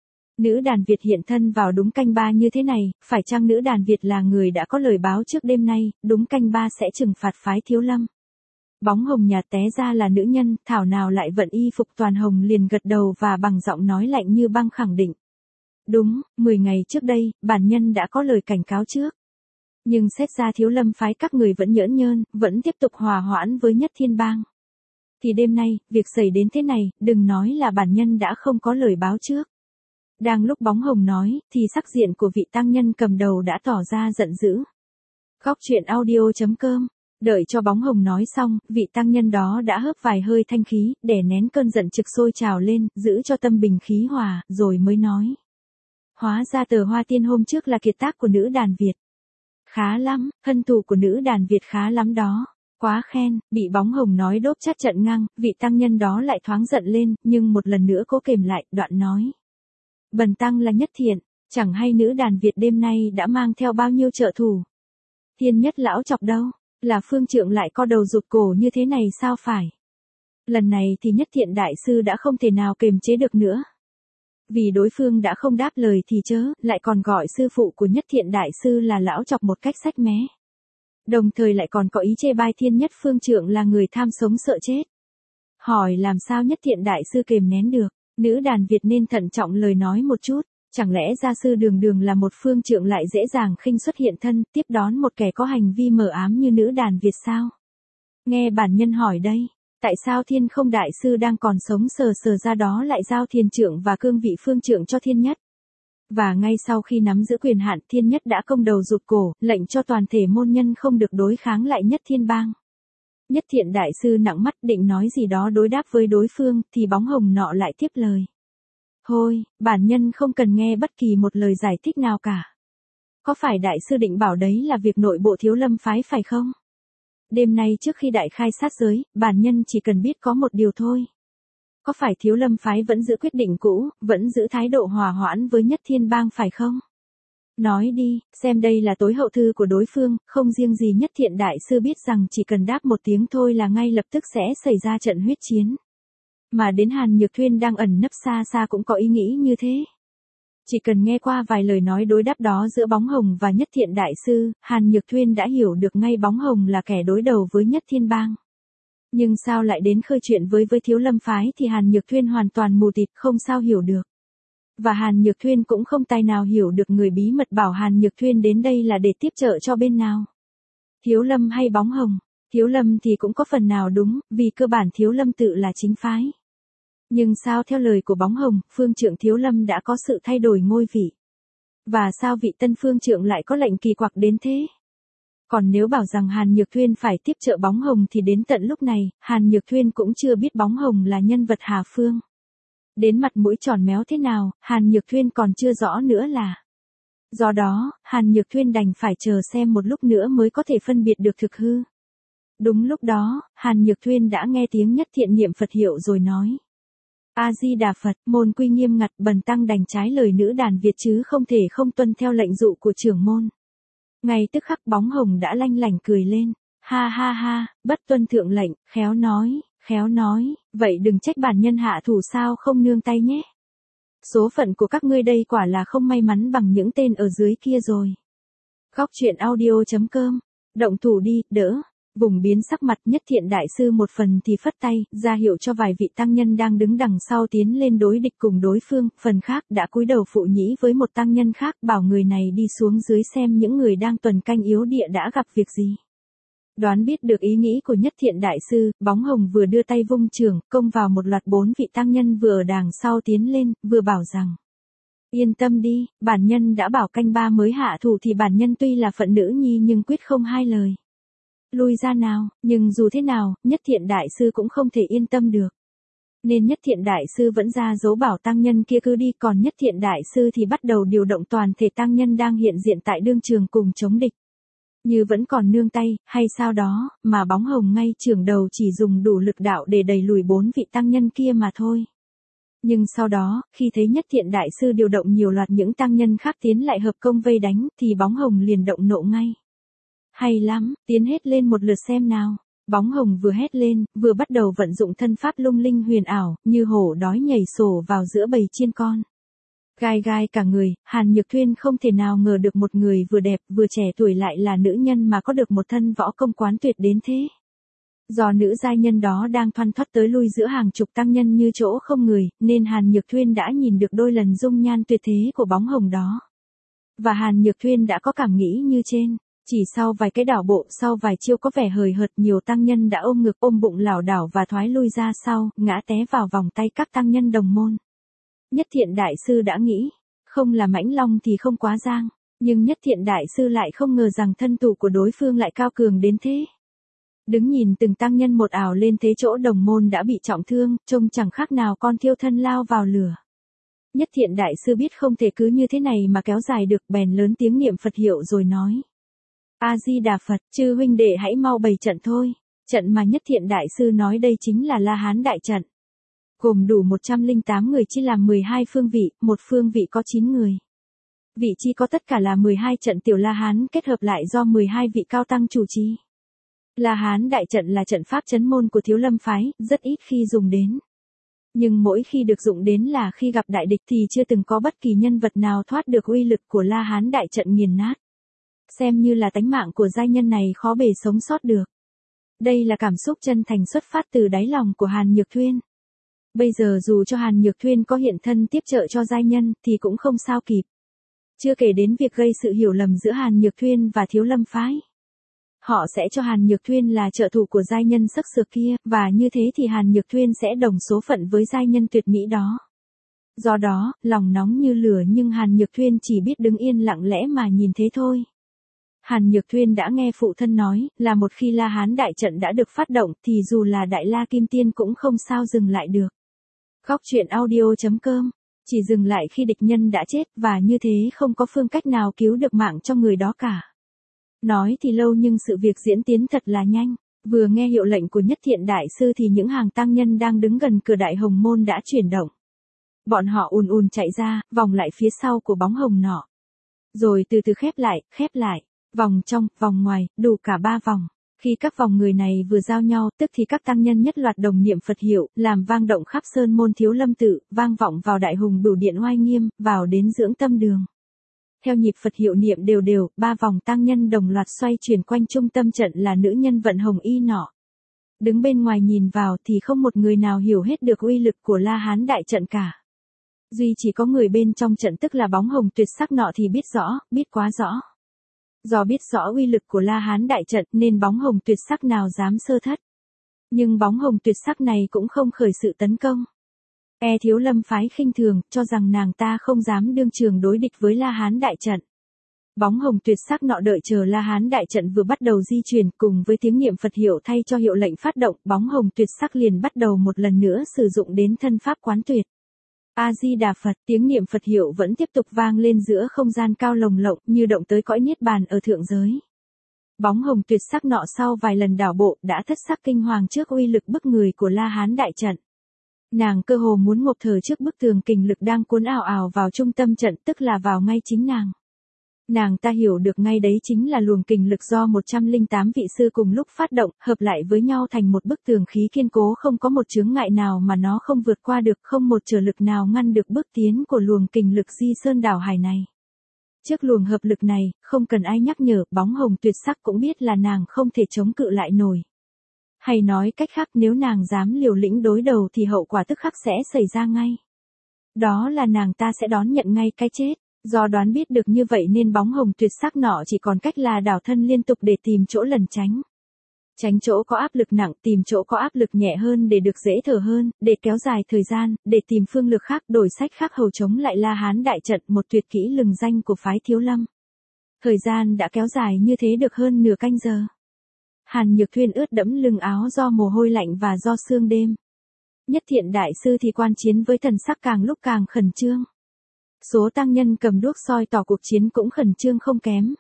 Speaker 1: Nữ đàn Việt hiện thân vào đúng canh 3 như thế này, phải chăng nữ đàn Việt là người đã có lời báo trước đêm nay, đúng canh 3 sẽ trừng phạt phái Thiếu Lâm. Bóng hồng nhạt té ra là nữ nhân, thảo nào lại vận y phục toàn hồng liền gật đầu và bằng giọng nói lạnh như băng khẳng định. Đúng, 10 ngày trước đây, bản nhân đã có lời cảnh cáo trước. Nhưng xét ra Thiếu Lâm phái các người vẫn nhỡn nhơn, vẫn tiếp tục hòa hoãn với Nhất Thiên Bang. Thì đêm nay, việc xảy đến thế này, đừng nói là bản nhân đã không có lời báo trước. Đang lúc bóng hồng nói, thì sắc diện của vị tăng nhân cầm đầu đã tỏ ra giận dữ. Góc truyện audio.com. Đợi cho bóng hồng nói xong, vị tăng nhân đó đã hớp vài hơi thanh khí, để nén cơn giận trực sôi trào lên, giữ cho tâm bình khí hòa, rồi mới nói. Hóa ra tờ Hoa Tiên hôm trước là kiệt tác của nữ đàn Việt. Khá lắm, hân thù của nữ đàn Việt khá lắm đó. Quá khen, bị bóng hồng nói đốp chát trận ngang, vị tăng nhân đó lại thoáng giận lên, nhưng một lần nữa cố kềm lại, đoạn nói. Bần tăng là Nhất Thiện, chẳng hay nữ đàn Việt đêm nay đã mang theo bao nhiêu trợ thủ. Thiên Nhất lão chọc đâu, là phương trượng lại co đầu rụt cổ như thế này sao phải. Lần này thì Nhất Thiện đại sư đã không thể nào kềm chế được nữa. Vì đối phương đã không đáp lời thì chớ, lại còn gọi sư phụ của Nhất Thiện Đại Sư là lão chọc một cách sách mé. Đồng thời lại còn có ý chê bai Thiên Nhất Phương Trượng là người tham sống sợ chết. Hỏi làm sao Nhất Thiện Đại Sư kềm nén được, nữ đàn Việt nên thận trọng lời nói một chút, chẳng lẽ gia sư đường đường là một phương trượng lại dễ dàng khinh xuất hiện thân, tiếp đón một kẻ có hành vi mờ ám như nữ đàn Việt sao? Nghe bản nhân hỏi đây, tại sao Thiên Không Đại Sư đang còn sống sờ sờ ra đó lại giao thiền trượng và cương vị phương trượng cho Thiên Nhất? Và ngay sau khi nắm giữ quyền hạn, Thiên Nhất đã công đầu rụt cổ, lệnh cho toàn thể môn nhân không được đối kháng lại Nhất Thiên Bang. Nhất Thiện Đại Sư nặng mắt định nói gì đó đối đáp với đối phương, thì bóng hồng nọ lại tiếp lời. Thôi, bản nhân không cần nghe bất kỳ một lời giải thích nào cả. Có phải Đại Sư định bảo đấy là việc nội bộ Thiếu Lâm phái phải không? Đêm nay trước khi đại khai sát giới, bản nhân chỉ cần biết có một điều thôi. Có phải Thiếu Lâm phái vẫn giữ quyết định cũ, vẫn giữ thái độ hòa hoãn với Nhất Thiên Bang phải không? Nói đi, xem đây là tối hậu thư của đối phương, không riêng gì Nhất Thiện Đại Sư biết rằng chỉ cần đáp một tiếng thôi là ngay lập tức sẽ xảy ra trận huyết chiến. Mà đến Hàn Nhược Thuyên đang ẩn nấp xa xa cũng có ý nghĩ như thế. Chỉ cần nghe qua vài lời nói đối đáp đó giữa Bóng Hồng và Nhất Thiện Đại Sư, Hàn Nhược Thuyên đã hiểu được ngay Bóng Hồng là kẻ đối đầu với Nhất Thiên Bang. Nhưng sao lại đến khơi chuyện với Thiếu Lâm phái thì Hàn Nhược Thuyên hoàn toàn mù tịt không sao hiểu được. Và Hàn Nhược Thuyên cũng không tài nào hiểu được người bí mật bảo Hàn Nhược Thuyên đến đây là để tiếp trợ cho bên nào. Thiếu Lâm hay Bóng Hồng? Thiếu Lâm thì cũng có phần nào đúng, vì cơ bản Thiếu Lâm tự là chính phái. Nhưng sao theo lời của Bóng Hồng, phương trượng Thiếu Lâm đã có sự thay đổi ngôi vị? Và sao vị tân phương trượng lại có lệnh kỳ quặc đến thế? Còn nếu bảo rằng Hàn Nhược Thuyên phải tiếp trợ Bóng Hồng thì đến tận lúc này, Hàn Nhược Thuyên cũng chưa biết Bóng Hồng là nhân vật hà phương. Đến mặt mũi tròn méo thế nào, Hàn Nhược Thuyên còn chưa rõ nữa là. Do đó, Hàn Nhược Thuyên đành phải chờ xem một lúc nữa mới có thể phân biệt được thực hư. Đúng lúc đó, Hàn Nhược Thuyên đã nghe tiếng Nhất Thiện niệm Phật hiệu rồi nói. A-di-đà Phật, môn quy nghiêm ngặt, bần tăng đành trái lời nữ đàn Việt chứ không thể không tuân theo lệnh dụ của trưởng môn. Ngay tức khắc Bóng Hồng đã lanh lảnh cười lên. Ha ha ha, bất tuân thượng lệnh, khéo nói, vậy đừng trách bản nhân hạ thủ sao không nương tay nhé. Số phận của các ngươi đây quả là không may mắn bằng những tên ở dưới kia rồi. Góc truyện audio.com, động thủ đi, đỡ. Vùng biến sắc mặt Nhất Thiện Đại Sư một phần thì phất tay, ra hiệu cho vài vị tăng nhân đang đứng đằng sau tiến lên đối địch cùng đối phương, phần khác đã cúi đầu phụ nhĩ với một tăng nhân khác bảo người này đi xuống dưới xem những người đang tuần canh yếu địa đã gặp việc gì. Đoán biết được ý nghĩ của Nhất Thiện Đại Sư, Bóng Hồng vừa đưa tay vung chưởng, công vào một loạt 4 vị tăng nhân vừa ở đằng sau tiến lên, vừa bảo rằng. Yên tâm đi, bản nhân đã bảo canh ba mới hạ thủ thì bản nhân tuy là phận nữ nhi nhưng quyết không hai lời. Lui ra nào, nhưng dù thế nào, Nhất Thiện Đại Sư cũng không thể yên tâm được. Nên Nhất Thiện Đại Sư vẫn ra dấu bảo tăng nhân kia cứ đi, còn Nhất Thiện Đại Sư thì bắt đầu điều động toàn thể tăng nhân đang hiện diện tại đương trường cùng chống địch. Như vẫn còn nương tay, hay sao đó, mà Bóng Hồng ngay trưởng đầu chỉ dùng đủ lực đạo để đẩy lùi 4 vị tăng nhân kia mà thôi. Nhưng sau đó, khi thấy Nhất Thiện Đại Sư điều động nhiều loạt những tăng nhân khác tiến lại hợp công vây đánh, thì Bóng Hồng liền động nộ ngay. Hay lắm, tiến hết lên một lượt xem nào. Bóng Hồng vừa hét lên, vừa bắt đầu vận dụng thân pháp lung linh huyền ảo, như hổ đói nhảy sổ vào giữa bầy chiên con. Gai gai cả người, Hàn Nhược Thuyên không thể nào ngờ được một người vừa đẹp vừa trẻ tuổi lại là nữ nhân mà có được một thân võ công quán tuyệt đến thế. Do nữ giai nhân đó đang thoăn thoắt tới lui giữa hàng chục tăng nhân như chỗ không người, nên Hàn Nhược Thuyên đã nhìn được đôi lần dung nhan tuyệt thế của Bóng Hồng đó. Và Hàn Nhược Thuyên đã có cảm nghĩ như trên. Chỉ sau vài cái đảo bộ, sau vài chiêu có vẻ hời hợt, nhiều tăng nhân đã ôm ngực ôm bụng lảo đảo và thoái lui ra sau, ngã té vào vòng tay các tăng nhân đồng môn. Nhất Thiện Đại Sư đã nghĩ, không là Mãnh Long thì không quá giang, nhưng Nhất Thiện Đại Sư lại không ngờ rằng thân thủ của đối phương lại cao cường đến thế. Đứng nhìn từng tăng nhân một ảo lên thế chỗ đồng môn đã bị trọng thương, trông chẳng khác nào con thiêu thân lao vào lửa. Nhất Thiện Đại Sư biết không thể cứ như thế này mà kéo dài được, bèn lớn tiếng niệm Phật hiệu rồi nói. A-di-đà Phật, chư huynh đệ hãy mau bày trận thôi. Trận mà Nhất Thiện Đại Sư nói đây chính là La Hán đại trận. Gồm đủ 108 người chia làm 12 phương vị, một phương vị có 9 người. Vị chi có tất cả là 12 trận tiểu La Hán kết hợp lại do 12 vị cao tăng chủ trì. La Hán đại trận là trận pháp chấn môn của Thiếu Lâm phái, rất ít khi dùng đến. Nhưng mỗi khi được dụng đến là khi gặp đại địch thì chưa từng có bất kỳ nhân vật nào thoát được uy lực của La Hán đại trận nghiền nát. Xem như là tánh mạng của giai nhân này khó bề sống sót được. Đây là cảm xúc chân thành xuất phát từ đáy lòng của Hàn Nhược Thuyên. Bây giờ dù cho Hàn Nhược Thuyên có hiện thân tiếp trợ cho giai nhân thì cũng không sao kịp. Chưa kể đến việc gây sự hiểu lầm giữa Hàn Nhược Thuyên và Thiếu Lâm phái. Họ sẽ cho Hàn Nhược Thuyên là trợ thủ của giai nhân sắc sược kia, và như thế thì Hàn Nhược Thuyên sẽ đồng số phận với giai nhân tuyệt mỹ đó. Do đó, lòng nóng như lửa nhưng Hàn Nhược Thuyên chỉ biết đứng yên lặng lẽ mà nhìn thế thôi. Hàn Nhược Thuyên đã nghe phụ thân nói, là một khi La Hán đại trận đã được phát động thì dù là Đại La Kim Tiên cũng không sao dừng lại được. Góc truyện audio.com, chỉ dừng lại khi địch nhân đã chết và như thế không có phương cách nào cứu được mạng cho người đó cả. Nói thì lâu nhưng sự việc diễn tiến thật là nhanh. Vừa nghe hiệu lệnh của Nhất Thiện Đại Sư thì những hàng tăng nhân đang đứng gần cửa Đại Hồng Môn đã chuyển động. Bọn họ ùn ùn chạy ra, vòng lại phía sau của bóng hồng nọ. Rồi từ từ khép lại, vòng trong, vòng ngoài, đủ cả 3 vòng. Khi các vòng người này vừa giao nhau, tức thì các tăng nhân nhất loạt đồng niệm Phật hiệu, làm vang động khắp sơn môn Thiếu Lâm tự, vang vọng vào Đại Hùng Bửu Điện oai nghiêm, vào đến dưỡng tâm đường. Theo nhịp Phật hiệu niệm đều đều, 3 vòng tăng nhân đồng loạt xoay chuyển quanh trung tâm trận là nữ nhân vận hồng y nọ. Đứng bên ngoài nhìn vào thì không một người nào hiểu hết được uy lực của La Hán đại trận cả. Duy chỉ có người bên trong trận tức là bóng hồng tuyệt sắc nọ thì biết rõ, biết quá rõ. Do biết rõ uy lực của La Hán đại trận nên bóng hồng tuyệt sắc nào dám sơ thất. Nhưng bóng hồng tuyệt sắc này cũng không khởi sự tấn công. Thiếu Lâm phái khinh thường, cho rằng nàng ta không dám đương trường đối địch với La Hán đại trận. Bóng hồng tuyệt sắc nọ đợi chờ La Hán đại trận vừa bắt đầu di chuyển cùng với tiếng niệm Phật hiệu thay cho hiệu lệnh phát động, bóng hồng tuyệt sắc liền bắt đầu một lần nữa sử dụng đến thân pháp quán tuyệt. A-di-đà Phật, tiếng niệm Phật hiệu vẫn tiếp tục vang lên giữa không gian cao lồng lộng như động tới cõi niết bàn ở thượng giới. Bóng hồng tuyệt sắc nọ sau vài lần đảo bộ đã thất sắc kinh hoàng trước uy lực bức người của La Hán đại trận. Nàng cơ hồ muốn ngộp thở trước bức tường kình lực đang cuốn ào ào vào trung tâm trận, tức là vào ngay chính nàng. Nàng ta hiểu được ngay đấy chính là luồng kình lực do 108 vị sư cùng lúc phát động, hợp lại với nhau thành một bức tường khí kiên cố, không có một chướng ngại nào mà nó không vượt qua được, không một trở lực nào ngăn được bước tiến của luồng kình lực di sơn đảo hải này. Trước luồng hợp lực này, không cần ai nhắc nhở, bóng hồng tuyệt sắc cũng biết là nàng không thể chống cự lại nổi. Hay nói cách khác, nếu nàng dám liều lĩnh đối đầu thì hậu quả tức khắc sẽ xảy ra ngay. Đó là nàng ta sẽ đón nhận ngay cái chết. Do đoán biết được như vậy nên bóng hồng tuyệt sắc nọ chỉ còn cách là đảo thân liên tục để tìm chỗ lẩn tránh. Tránh chỗ có áp lực nặng, tìm chỗ có áp lực nhẹ hơn để được dễ thở hơn, để kéo dài thời gian, để tìm phương lược khác, đổi sách khác hầu chống lại La Hán đại trận, một tuyệt kỹ lừng danh của phái Thiếu Lâm. Thời gian đã kéo dài như thế được hơn nửa canh giờ. Hàn Nhược Thuyên ướt đẫm lưng áo do mồ hôi lạnh và do sương đêm. Nhất Thiện Đại Sư thì quan chiến với thần sắc càng lúc càng khẩn trương. Số tăng nhân cầm đuốc soi tỏ cuộc chiến cũng khẩn trương không kém.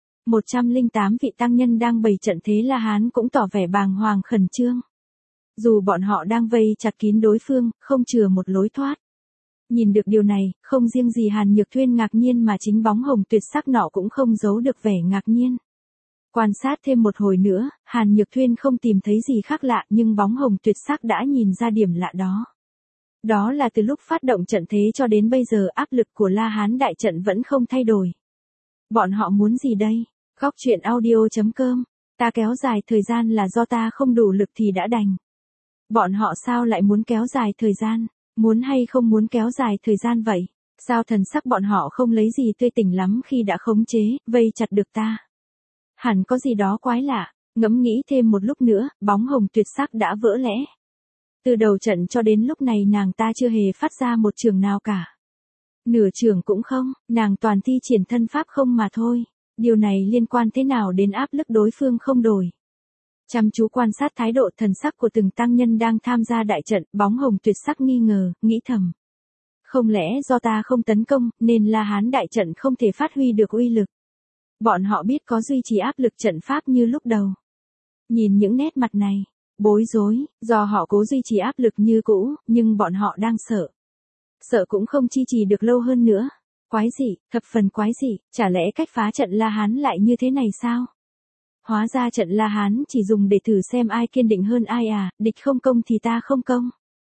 Speaker 1: 108 vị tăng nhân đang bày trận thế La Hán cũng tỏ vẻ bàng hoàng khẩn trương. Dù bọn họ đang vây chặt kín đối phương, không chừa một lối thoát. Nhìn được điều này, không riêng gì Hàn Nhược Thuyên ngạc nhiên mà chính bóng hồng tuyệt sắc nọ cũng không giấu được vẻ ngạc nhiên. Quan sát thêm một hồi nữa, Hàn Nhược Thuyên không tìm thấy gì khác lạ nhưng bóng hồng tuyệt sắc đã nhìn ra điểm lạ đó. Đó là từ lúc phát động trận thế cho đến bây giờ áp lực của La Hán đại trận vẫn không thay đổi. Bọn họ muốn gì đây? Góc truyện audio.com, ta kéo dài thời gian là do ta không đủ lực thì đã đành. Bọn họ sao lại muốn kéo dài thời gian? Muốn hay không muốn kéo dài thời gian vậy? Sao thần sắc bọn họ không lấy gì tươi tỉnh lắm khi đã khống chế, vây chặt được ta? Hẳn có gì đó quái lạ, ngẫm nghĩ thêm một lúc nữa, bóng hồng tuyệt sắc đã vỡ lẽ. Từ đầu trận cho đến lúc này nàng ta chưa hề phát ra một trường nào cả. Nửa trường cũng không, nàng toàn thi triển thân pháp không mà thôi. Điều này liên quan thế nào đến áp lực đối phương không đổi. Chăm chú quan sát thái độ thần sắc của từng tăng nhân đang tham gia đại trận, bóng hồng tuyệt sắc nghi ngờ, nghĩ thầm. Không lẽ do ta không tấn công, nên La Hán đại trận không thể phát huy được uy lực. Bọn họ biết có duy trì áp lực trận pháp như lúc đầu. Nhìn những nét mặt này, bối rối, do họ cố duy trì áp lực như cũ, nhưng bọn họ đang sợ. Sợ cũng không chi trì được lâu hơn nữa. Quái dị, thập phần quái dị, chả lẽ cách phá trận La Hán lại như thế này sao? Hóa ra trận La Hán chỉ dùng để thử xem ai kiên định hơn ai à, địch không công thì ta không công.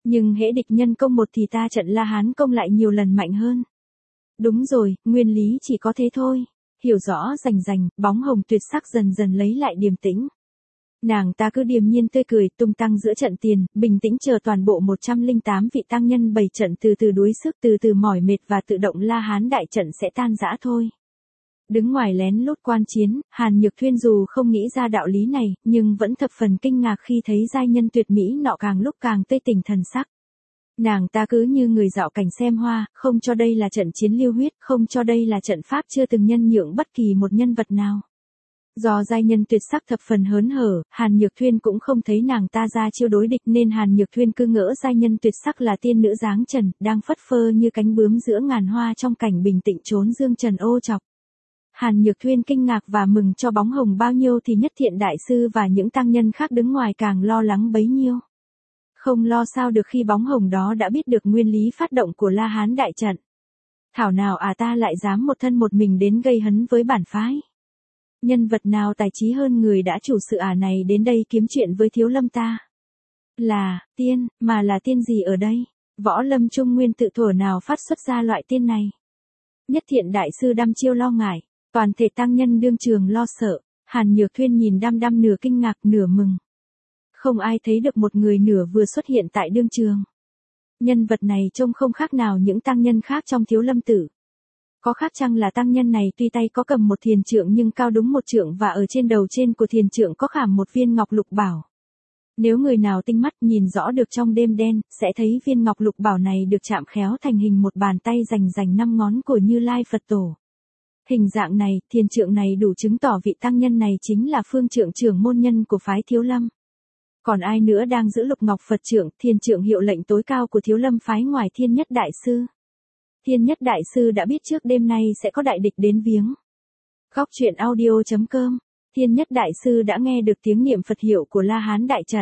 Speaker 1: Nhưng hễ địch nhân công một thì ta trận La Hán công lại nhiều lần mạnh hơn. Đúng rồi, nguyên lý chỉ có thế thôi. Hiểu rõ rành rành, bóng hồng tuyệt sắc dần dần lấy lại điềm tĩnh. Nàng ta cứ điềm nhiên tươi cười tung tăng giữa trận tiền, bình tĩnh chờ toàn bộ 108 vị tăng nhân bày trận từ từ đuối sức, từ từ mỏi mệt và tự động La Hán đại trận sẽ tan rã thôi. Đứng ngoài lén lút quan chiến, Hàn Nhược Thuyên dù không nghĩ ra đạo lý này, nhưng vẫn thập phần kinh ngạc khi thấy giai nhân tuyệt mỹ nọ càng lúc càng tươi tỉnh thần sắc. Nàng ta cứ như người dạo cảnh xem hoa, không cho đây là trận chiến lưu huyết, không cho đây là trận pháp chưa từng nhân nhượng bất kỳ một nhân vật nào. Do giai nhân tuyệt sắc thập phần hớn hở, Hàn Nhược Thuyên cũng không thấy nàng ta ra chiêu đối địch nên Hàn Nhược Thuyên cứ ngỡ giai nhân tuyệt sắc là tiên nữ dáng trần, đang phất phơ như cánh bướm giữa ngàn hoa trong cảnh bình tĩnh trốn dương trần ô chọc. Hàn Nhược Thuyên kinh ngạc và mừng cho bóng hồng bao nhiêu thì Nhất Thiện Đại Sư và những tăng nhân khác đứng ngoài càng lo lắng bấy nhiêu. Không lo sao được khi bóng hồng đó đã biết được nguyên lý phát động của La Hán đại trận. Thảo nào ta lại dám một thân một mình đến gây hấn với bản phái. Nhân vật nào tài trí hơn người đã chủ sự này đến đây kiếm chuyện với Thiếu Lâm ta. Là, tiên, mà là tiên gì ở đây? Võ Lâm Trung Nguyên tự thuở nào phát xuất ra loại tiên này? Nhất Thiện Đại Sư đăm chiêu lo ngại, toàn thể tăng nhân đương trường lo sợ, Hàn Nhược Thuyên nhìn đăm đăm nửa kinh ngạc nửa mừng. Không ai thấy được một người nửa vừa xuất hiện tại đương trường. Nhân vật này trông không khác nào những tăng nhân khác trong Thiếu Lâm Tử. Có khác chăng là tăng nhân này tuy tay có cầm một thiền trượng nhưng cao đúng một trượng và ở trên đầu trên của thiền trượng có khảm một viên ngọc lục bảo. Nếu người nào tinh mắt nhìn rõ được trong đêm đen, sẽ thấy viên ngọc lục bảo này được chạm khéo thành hình một bàn tay rành rành 5 ngón của Như Lai Phật Tổ. Hình dạng này, thiền trượng này đủ chứng tỏ vị tăng nhân này chính là phương trượng trưởng môn nhân của phái Thiếu Lâm. Còn ai nữa đang giữ lục ngọc Phật trượng, thiền trượng hiệu lệnh tối cao của Thiếu Lâm phái ngoài Thiên Nhất Đại Sư. Thiên Nhất Đại Sư đã biết trước đêm nay sẽ có đại địch đến viếng. Góc truyện audio.com. Thiên Nhất Đại Sư đã nghe được tiếng niệm Phật hiệu của La Hán đại trận.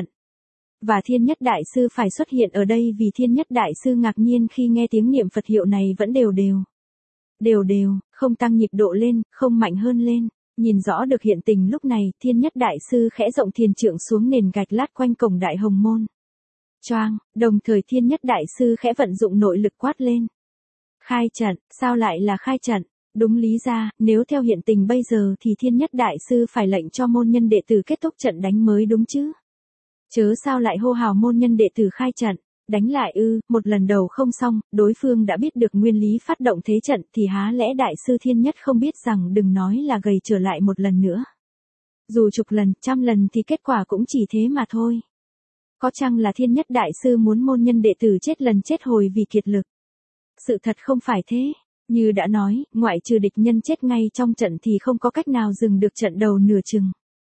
Speaker 1: Và Thiên Nhất Đại Sư phải xuất hiện ở đây vì Thiên Nhất Đại Sư ngạc nhiên khi nghe tiếng niệm Phật hiệu này vẫn đều đều. Đều đều, không tăng nhịp độ lên, không mạnh hơn lên. Nhìn rõ được hiện tình lúc này, Thiên Nhất Đại Sư khẽ rộng thiền trượng xuống nền gạch lát quanh cổng Đại Hồng Môn. Choang, đồng thời Thiên Nhất Đại Sư khẽ vận dụng nội lực quát lên. Khai trận, sao lại là khai trận? Đúng lý ra, nếu theo hiện tình bây giờ thì Thiên Nhất Đại Sư phải lệnh cho môn nhân đệ tử kết thúc trận đánh mới đúng chứ? Chớ sao lại hô hào môn nhân đệ tử khai trận, đánh lại một lần đầu không xong, đối phương đã biết được nguyên lý phát động thế trận thì há lẽ Đại Sư Thiên Nhất không biết rằng đừng nói là gầy trở lại một lần nữa. Dù chục lần, trăm lần thì kết quả cũng chỉ thế mà thôi. Có chăng là Thiên Nhất Đại Sư muốn môn nhân đệ tử chết lần chết hồi vì kiệt lực? Sự thật không phải thế. Như đã nói, ngoại trừ địch nhân chết ngay trong trận thì không có cách nào dừng được trận đầu nửa chừng.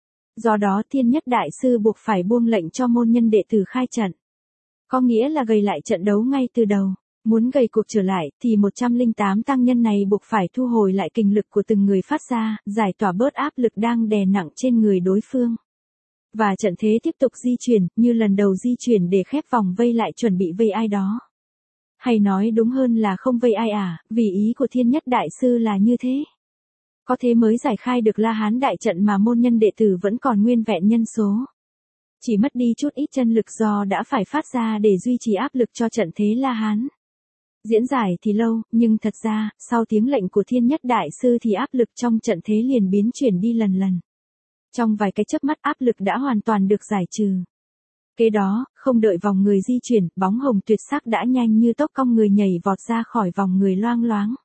Speaker 1: Do đó Thiên Nhất Đại Sư buộc phải buông lệnh cho môn nhân đệ tử khai trận. Có nghĩa là gầy lại trận đấu ngay từ đầu. Muốn gầy cuộc trở lại thì 108 tăng nhân này buộc phải thu hồi lại kình lực của từng người phát ra, giải tỏa bớt áp lực đang đè nặng trên người đối phương. Và trận thế tiếp tục di chuyển, như lần đầu di chuyển để khép vòng vây lại chuẩn bị vây ai đó. Hay nói đúng hơn là không vây ai vì ý của Thiên Nhất Đại Sư là như thế. Có thế mới giải khai được La Hán đại trận mà môn nhân đệ tử vẫn còn nguyên vẹn nhân số. Chỉ mất đi chút ít chân lực do đã phải phát ra để duy trì áp lực cho trận thế La Hán. Diễn giải thì lâu, nhưng thật ra, sau tiếng lệnh của Thiên Nhất Đại Sư thì áp lực trong trận thế liền biến chuyển đi lần lần. Trong vài cái chớp mắt áp lực đã hoàn toàn được giải trừ. Kế đó, không đợi vòng người di chuyển, bóng hồng tuyệt sắc đã nhanh như tốc cong người nhảy vọt ra khỏi vòng người loang loáng.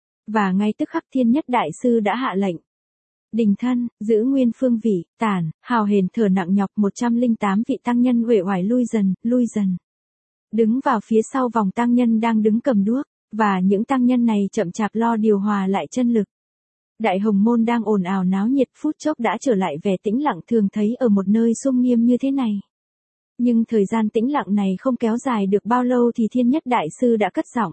Speaker 1: Và ngay tức khắc Thiên Nhất Đại Sư đã hạ lệnh. Đình thân, giữ nguyên phương vị, tản, hào hền thở nặng nhọc 108 vị tăng nhân uể oải lui dần. Đứng vào phía sau vòng tăng nhân đang đứng cầm đuốc, và những tăng nhân này chậm chạp lo điều hòa lại chân lực. Đại Hồng Môn đang ồn ào náo nhiệt phút chốc đã trở lại vẻ tĩnh lặng thường thấy ở một nơi sum nghiêm như thế này. Nhưng thời gian tĩnh lặng này không kéo dài được bao lâu thì Thiên Nhất Đại Sư đã cất giọng.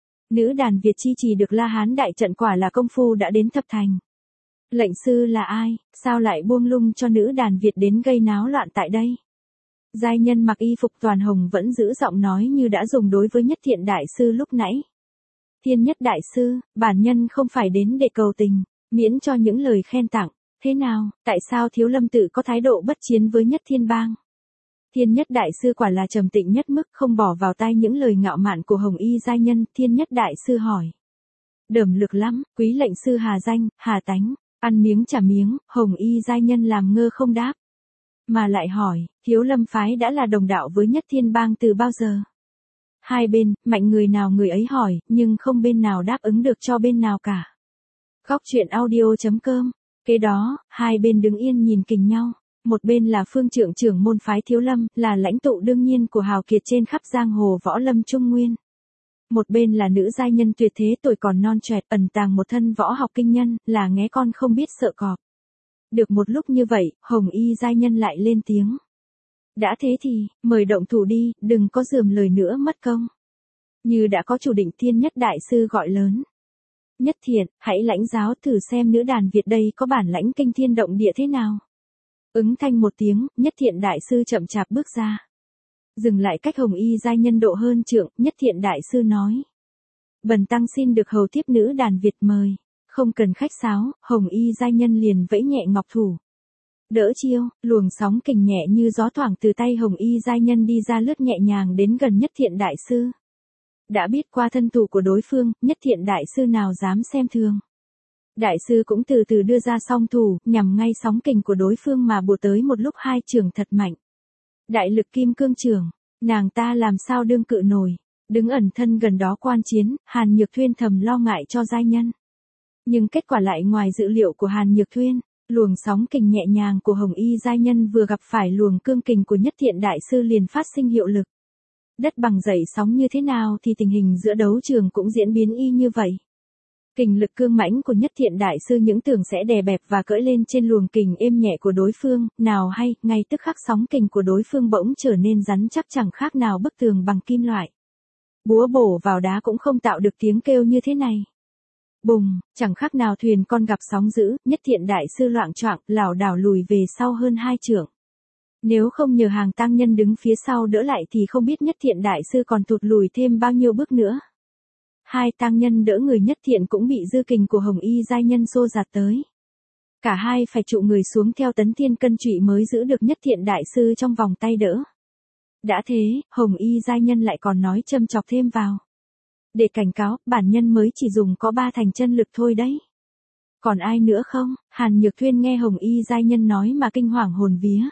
Speaker 1: Nữ đàn Việt chi trì được La Hán đại trận quả là công phu đã đến thập thành. Lệnh sư là ai, sao lại buông lung cho nữ đàn Việt đến gây náo loạn tại đây? Giai nhân mặc y phục toàn hồng vẫn giữ giọng nói như đã dùng đối với Nhất Thiện Đại Sư lúc nãy. Thiên Nhất Đại Sư, bản nhân không phải đến để cầu tình, miễn cho những lời khen tặng. Thế nào, tại sao Thiếu Lâm Tự có thái độ bất chiến với Nhất Thiên Bang? Thiên Nhất Đại Sư quả là trầm tĩnh nhất mức, không bỏ vào tai những lời ngạo mạn của Hồng Y giai nhân. Thiên Nhất Đại Sư hỏi. Đởm lực lắm, quý lệnh sư hà danh, hà tánh, ăn miếng trả miếng. Hồng Y giai nhân làm ngơ không đáp. Mà lại hỏi, Thiếu Lâm phái đã là đồng đạo với Nhất Thiên Bang từ bao giờ? Hai bên, mạnh người nào người ấy hỏi, nhưng không bên nào đáp ứng được cho bên nào cả. Góc truyện audio.com. Kế đó, hai bên đứng yên nhìn kình nhau. Một bên là Phương Trượng trưởng môn phái Thiếu Lâm, là lãnh tụ đương nhiên của hào kiệt trên khắp giang hồ võ lâm Trung Nguyên. Một bên là nữ giai nhân tuyệt thế tuổi còn non choẹt, ẩn tàng một thân võ học kinh nhân, là nghé con không biết sợ cọp. Được một lúc như vậy, Hồng Y giai nhân lại lên tiếng. Đã thế thì, mời động thủ đi, đừng có rườm lời nữa mất công. Như đã có chủ định, Thiên Nhất Đại Sư gọi lớn. Nhất Thiện, hãy lãnh giáo thử xem nữ đàn Việt đây có bản lãnh kinh thiên động địa thế nào. Ứng thanh một tiếng, Nhất Thiện Đại Sư chậm chạp bước ra. Dừng lại cách Hồng Y giai nhân độ hơn trượng, Nhất Thiện Đại Sư nói. Bần tăng xin được hầu tiếp nữ đàn Việt mời. Không cần khách sáo, Hồng Y giai nhân liền vẫy nhẹ ngọc thủ. Đỡ chiêu, luồng sóng kình nhẹ như gió thoảng từ tay Hồng Y giai nhân đi ra lướt nhẹ nhàng đến gần Nhất Thiện Đại Sư. Đã biết qua thân thủ của đối phương, Nhất Thiện Đại Sư nào dám xem thường. Đại sư cũng từ từ đưa ra song thủ, nhằm ngay sóng kình của đối phương mà bổ tới một lúc hai chưởng thật mạnh. Đại lực kim cương chưởng, nàng ta làm sao đương cự nổi. Đứng ẩn thân gần đó quan chiến, Hàn Nhược Thuyên thầm lo ngại cho giai nhân. Nhưng kết quả lại ngoài dự liệu của Hàn Nhược Thuyên. Luồng sóng kình nhẹ nhàng của Hồng Y giai nhân vừa gặp phải luồng cương kình của Nhất Thiện Đại Sư liền phát sinh hiệu lực. Đất bằng dậy sóng như thế nào thì tình hình giữa đấu trường cũng diễn biến y như vậy. Kình lực cương mãnh của Nhất Thiện Đại Sư những tưởng sẽ đè bẹp và cưỡi lên trên luồng kình êm nhẹ của đối phương, nào hay, ngay tức khắc sóng kình của đối phương bỗng trở nên rắn chắc chẳng khác nào bức tường bằng kim loại. Búa bổ vào đá cũng không tạo được tiếng kêu như thế này. Bùng, chẳng khác nào thuyền con gặp sóng dữ, Nhất Thiện Đại Sư loạng choạng, lảo đảo lùi về sau hơn hai trượng. Nếu không nhờ hàng tăng nhân đứng phía sau đỡ lại thì không biết Nhất Thiện Đại Sư còn tụt lùi thêm bao nhiêu bước nữa. Hai tăng nhân đỡ người Nhất Thiện cũng bị dư kình của Hồng Y giai nhân xô dạt tới. Cả hai phải trụ người xuống theo tấn thiên cân trụy mới giữ được Nhất Thiện Đại Sư trong vòng tay đỡ. Đã thế, Hồng Y giai nhân lại còn nói châm chọc thêm vào. Để cảnh cáo, bản nhân mới chỉ dùng có 3 thành chân lực thôi đấy. Còn ai nữa không? Hàn Nhược Thuyên nghe Hồng Y giai nhân nói mà kinh hoàng hồn vía.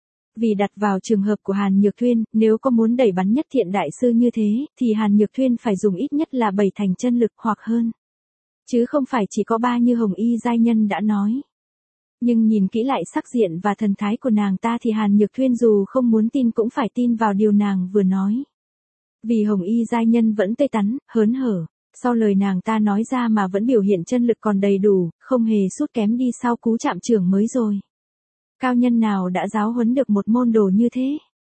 Speaker 1: Vì đặt vào trường hợp của Hàn Nhược Thuyên, nếu có muốn đẩy bắn Nhất Thiện Đại Sư như thế, thì Hàn Nhược Thuyên phải dùng ít nhất là 7 thành chân lực hoặc hơn. Chứ không phải chỉ có 3 như Hồng Y giai nhân đã nói. Nhưng nhìn kỹ lại sắc diện và thần thái của nàng ta thì Hàn Nhược Thuyên dù không muốn tin cũng phải tin vào điều nàng vừa nói. Vì Hồng Y giai nhân vẫn tươi tắn, hớn hở, sau lời nàng ta nói ra mà vẫn biểu hiện chân lực còn đầy đủ, không hề sút kém đi sau cú chạm chưởng mới rồi. Cao nhân nào đã giáo huấn được một môn đồ như thế?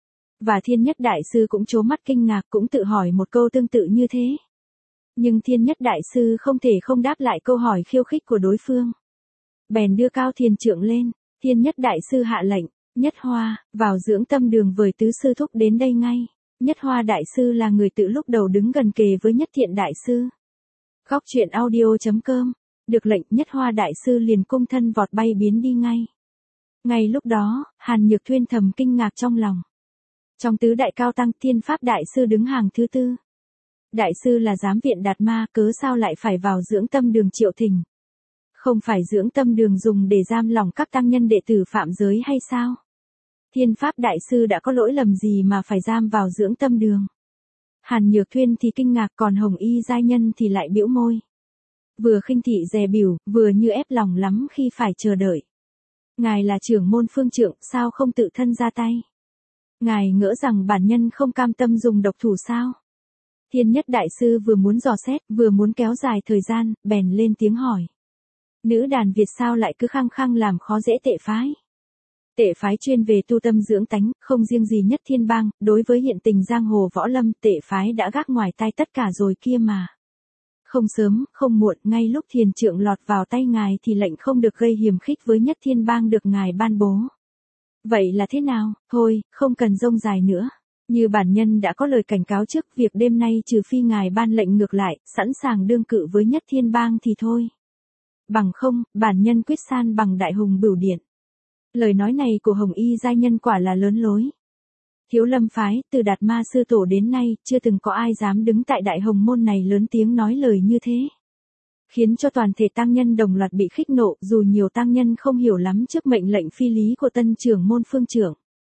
Speaker 1: Và Thiên Nhất Đại Sư cũng trố mắt kinh ngạc cũng tự hỏi một câu tương tự như thế. Nhưng Thiên Nhất Đại Sư không thể không đáp lại câu hỏi khiêu khích của đối phương. Bèn đưa cao thiền trượng lên, Thiên Nhất Đại Sư hạ lệnh, Nhất Hoa, vào dưỡng tâm đường với tứ sư thúc đến đây ngay. Nhất Hoa Đại Sư là người tự lúc đầu đứng gần kề với Nhất Thiện Đại Sư. Góc truyện audio.com. Được lệnh, Nhất Hoa Đại Sư liền cung thân vọt bay biến đi ngay. Ngay lúc đó, Hàn Nhược Thuyên thầm kinh ngạc trong lòng. Trong tứ đại cao tăng, Thiên Pháp Đại Sư đứng hàng thứ tư. Đại Sư là giám viện Đạt Ma, cớ sao lại phải vào dưỡng tâm đường Triệu Thình? Không phải dưỡng tâm đường dùng để giam lỏng các tăng nhân đệ tử phạm giới hay sao? Thiên Pháp Đại Sư đã có lỗi lầm gì mà phải giam vào dưỡng tâm đường? Hàn Nhược Thuyên thì kinh ngạc, còn Hồng Y giai nhân thì lại bĩu môi. Vừa khinh thị dè bỉu, vừa như ép lòng lắm khi phải chờ đợi. Ngài là trưởng môn Phương Trượng, sao không tự thân ra tay? Ngài ngỡ rằng bản nhân không cam tâm dùng độc thủ sao? Thiên Nhất Đại Sư vừa muốn dò xét, vừa muốn kéo dài thời gian, bèn lên tiếng hỏi. Nữ đàn Việt sao lại cứ khăng khăng làm khó dễ Tệ phái? Tệ phái chuyên về tu tâm dưỡng tánh, không riêng gì Nhất Thiên Bang, đối với hiện tình giang hồ võ lâm, Tệ phái đã gác ngoài tai tất cả rồi kia mà. Không sớm, không muộn, ngay lúc thiền trượng lọt vào tay ngài thì lệnh không được gây hiềm khích với Nhất Thiên Bang được ngài ban bố. Vậy là thế nào? Thôi, không cần rông dài nữa. Như bản nhân đã có lời cảnh cáo trước, việc đêm nay trừ phi ngài ban lệnh ngược lại, sẵn sàng đương cự với Nhất Thiên Bang thì thôi. Bằng không, bản nhân quyết san bằng Đại Hùng Bửu Điện. Lời nói này của Hồng Y giai nhân quả là lớn lối. Thiếu Lâm phái, từ Đạt Ma sư tổ đến nay, chưa từng có ai dám đứng tại đại hồng môn này lớn tiếng nói lời như thế. Khiến cho toàn thể tăng nhân đồng loạt bị khích nộ, dù nhiều tăng nhân không hiểu lắm trước mệnh lệnh phi lý của tân trưởng môn Phương trưởng.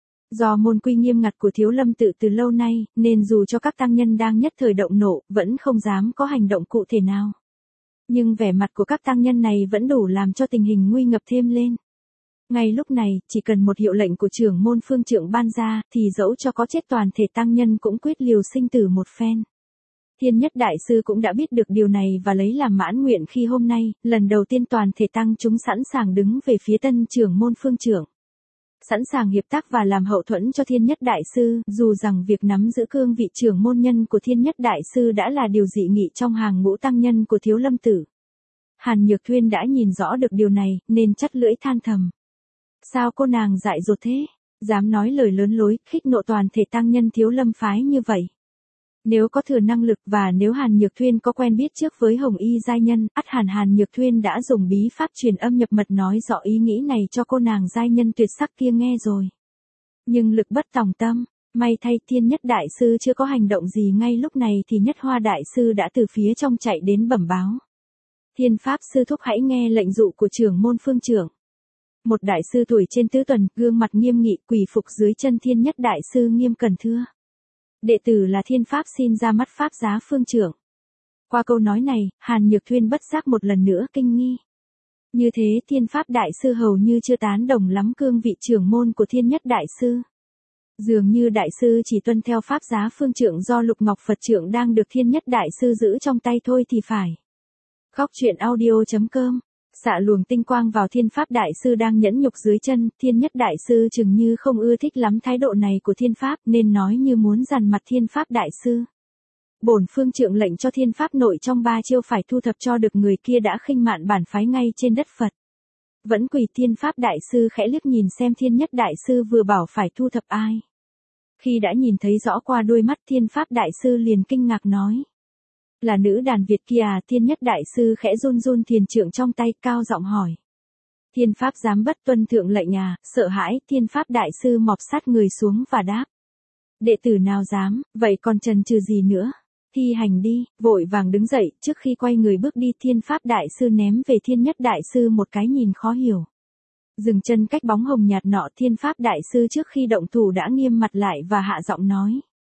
Speaker 1: Do môn quy nghiêm ngặt của Thiếu Lâm tự từ lâu nay, nên dù cho các tăng nhân đang nhất thời động nộ, vẫn không dám có hành động cụ thể nào. Nhưng vẻ mặt của các tăng nhân này vẫn đủ làm cho tình hình nguy ngập thêm lên. Ngay lúc này, chỉ cần một hiệu lệnh của trưởng môn Phương trưởng ban ra, thì dẫu cho có chết toàn thể tăng nhân cũng quyết liều sinh tử một phen. Thiên Nhất Đại Sư cũng đã biết được điều này và lấy làm mãn nguyện khi hôm nay, lần đầu tiên toàn thể tăng chúng sẵn sàng đứng về phía tân trưởng môn Phương trưởng. Sẵn sàng hiệp tác và làm hậu thuẫn cho Thiên Nhất Đại Sư, dù rằng việc nắm giữ cương vị trưởng môn nhân của Thiên Nhất Đại Sư đã là điều dị nghị trong hàng ngũ tăng nhân của Thiếu Lâm tự. Hàn Nhược Thuyên đã nhìn rõ được điều này, nên chắt lưỡi than thầm. Sao cô nàng dại dột thế? Dám nói lời lớn lối, khích nộ toàn thể tăng nhân Thiếu Lâm phái như vậy. Nếu có thừa năng lực và nếu Hàn Nhược Thuyên có quen biết trước với Hồng Y giai nhân, ắt hẳn Hàn Nhược Thuyên đã dùng bí pháp truyền âm nhập mật nói rõ ý nghĩ này cho cô nàng giai nhân tuyệt sắc kia nghe rồi. Nhưng lực bất tòng tâm, may thay Thiên Nhất Đại Sư chưa có hành động gì ngay lúc này thì Nhất Hoa Đại Sư đã từ phía trong chạy đến bẩm báo. Thiên Pháp Sư thúc hãy nghe lệnh dụ của trưởng môn Phương trưởng. Một đại sư tuổi trên tứ tuần, gương mặt nghiêm nghị quỳ phục dưới chân Thiên Nhất Đại Sư nghiêm cẩn thưa. Đệ tử là Thiên Pháp xin ra mắt pháp giá Phương trưởng. Qua câu nói này, Hàn Nhược Thuyên bất giác một lần nữa kinh nghi. Như thế Thiên Pháp Đại Sư hầu như chưa tán đồng lắm cương vị trưởng môn của Thiên Nhất Đại Sư. Dường như Đại Sư chỉ tuân theo pháp giá Phương trưởng do Lục Ngọc Phật trưởng đang được Thiên Nhất Đại Sư giữ trong tay thôi thì phải. Khóc chuyện audio.com. Xạ luồng tinh quang vào Thiên Pháp Đại Sư đang nhẫn nhục dưới chân, Thiên Nhất Đại Sư chừng như không ưa thích lắm thái độ này của Thiên Pháp nên nói như muốn dằn mặt Thiên Pháp Đại Sư. Bổn Phương trưởng lệnh cho Thiên Pháp nội trong 3 chiêu phải thu thập cho được người kia đã khinh mạn bản phái ngay trên đất Phật. Vẫn quỳ Thiên Pháp Đại Sư khẽ liếc nhìn xem Thiên Nhất Đại Sư vừa bảo phải thu thập ai. Khi đã nhìn thấy rõ qua đôi mắt Thiên Pháp Đại Sư liền kinh ngạc nói. Là nữ đàn Việt kia à? Thiên Nhất Đại Sư khẽ run run thiền trượng trong tay cao giọng hỏi. Thiên Pháp dám bất tuân thượng lệnh à? Sợ hãi, Thiên Pháp Đại Sư mọp sát người xuống và đáp. Đệ tử nào dám, vậy còn chần chừ gì nữa? Thi hành đi, vội vàng đứng dậy, trước khi quay người bước đi Thiên Pháp Đại Sư ném về Thiên Nhất Đại Sư một cái nhìn khó hiểu. Dừng chân cách bóng hồng nhạt nọ Thiên Pháp Đại Sư trước khi động thủ đã nghiêm mặt lại và hạ giọng nói.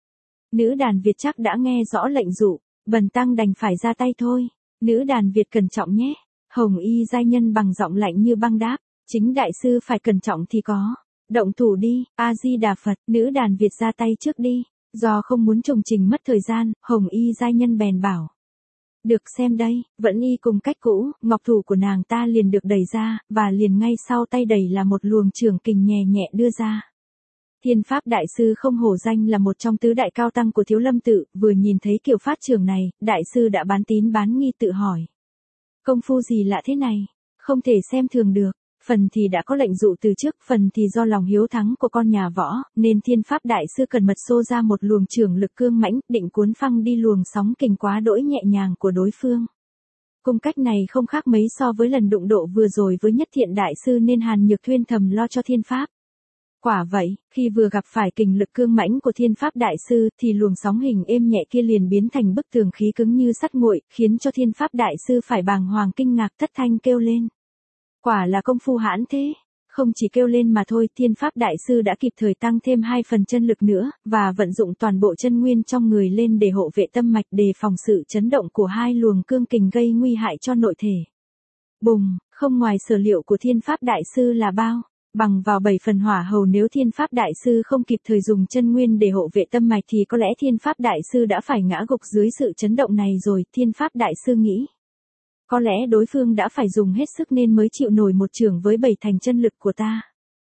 Speaker 1: Nữ đàn Việt chắc đã nghe rõ lệnh dụ. Bần tăng đành phải ra tay thôi. Nữ đàn Việt cẩn trọng nhé. Hồng Y giai nhân bằng giọng lạnh như băng đáp. Chính đại sư phải cẩn trọng thì có. Động thủ đi, A-di-đà Phật. Nữ đàn Việt ra tay trước đi. Do không muốn trùng trình mất thời gian, Hồng Y giai nhân bèn bảo. Được xem đây, vẫn y cùng cách cũ, ngọc thủ của nàng ta liền được đẩy ra, và liền ngay sau tay đẩy là một luồng trường kình nhẹ nhẹ đưa ra. Thiên Pháp Đại Sư không hổ danh là một trong tứ đại cao tăng của Thiếu Lâm tự, vừa nhìn thấy kiểu phát trường này, Đại Sư đã bán tín bán nghi tự hỏi. Công phu gì lạ thế này, không thể xem thường được, phần thì đã có lệnh dụ từ trước, phần thì do lòng hiếu thắng của con nhà võ, nên Thiên Pháp Đại Sư cần mật xô ra một luồng trường lực cương mãnh, định cuốn phăng đi luồng sóng kình quá đỗi nhẹ nhàng của đối phương. Cung cách này không khác mấy so với lần đụng độ vừa rồi với Nhất Thiện Đại Sư nên Hàn Nhược Thuyên thầm lo cho Thiên Pháp. Quả vậy, khi vừa gặp phải kình lực cương mãnh của Thiên Pháp Đại Sư thì luồng sóng hình êm nhẹ kia liền biến thành bức tường khí cứng như sắt nguội, khiến cho Thiên Pháp Đại Sư phải bàng hoàng kinh ngạc thất thanh kêu lên. Quả là công phu hãn thế. Không chỉ kêu lên mà thôi, Thiên Pháp Đại Sư đã kịp thời tăng thêm 2 phần chân lực nữa, và vận dụng toàn bộ chân nguyên trong người lên để hộ vệ tâm mạch đề phòng sự chấn động của 2 luồng cương kình gây nguy hại cho nội thể. Bùng, không ngoài sở liệu của Thiên Pháp Đại Sư là bao. Bằng vào 7 phần hỏa hầu nếu Thiên Pháp Đại Sư không kịp thời dùng chân nguyên để hộ vệ tâm mạch thì có lẽ Thiên Pháp Đại Sư đã phải ngã gục dưới sự chấn động này rồi, Thiên Pháp Đại Sư nghĩ. Có lẽ đối phương đã phải dùng hết sức nên mới chịu nổi một chưởng với 7 thành chân lực của ta.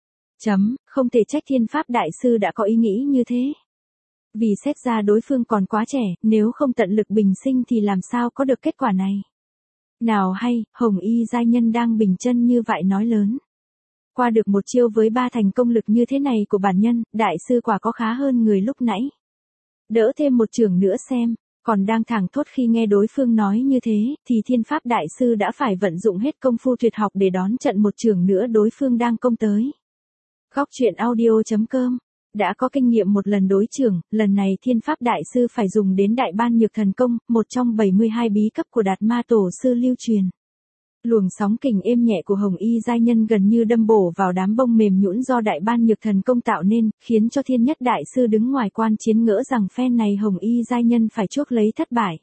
Speaker 1: Không thể trách Thiên Pháp Đại Sư đã có ý nghĩ như thế. Vì xét ra đối phương còn quá trẻ, nếu không tận lực bình sinh thì làm sao có được kết quả này. Nào hay, Hồng Y giai nhân đang bình chân như vậy nói lớn. Qua được một chiêu với 3 thành công lực như thế này của bản nhân, Đại Sư quả có khá hơn người lúc nãy. Đỡ thêm một chưởng nữa xem. Còn đang thảng thốt khi nghe đối phương nói như thế, thì Thiên Pháp Đại Sư đã phải vận dụng hết công phu tuyệt học để đón trận một chưởng nữa đối phương đang công tới. Khóc chuyện audio.com Đã có kinh nghiệm một lần đối trưởng, lần này Thiên Pháp Đại Sư phải dùng đến Đại Ban Nhược Thần Công, một trong 72 bí cấp của Đạt Ma Tổ Sư lưu truyền. Luồng sóng kình êm nhẹ của Hồng Y giai nhân gần như đâm bổ vào đám bông mềm nhũn do Đại Ban Nhược Thần Công tạo nên, khiến cho Thiên Nhất Đại Sư đứng ngoài quan chiến ngỡ rằng phen này Hồng Y giai nhân phải chuốc lấy thất bại.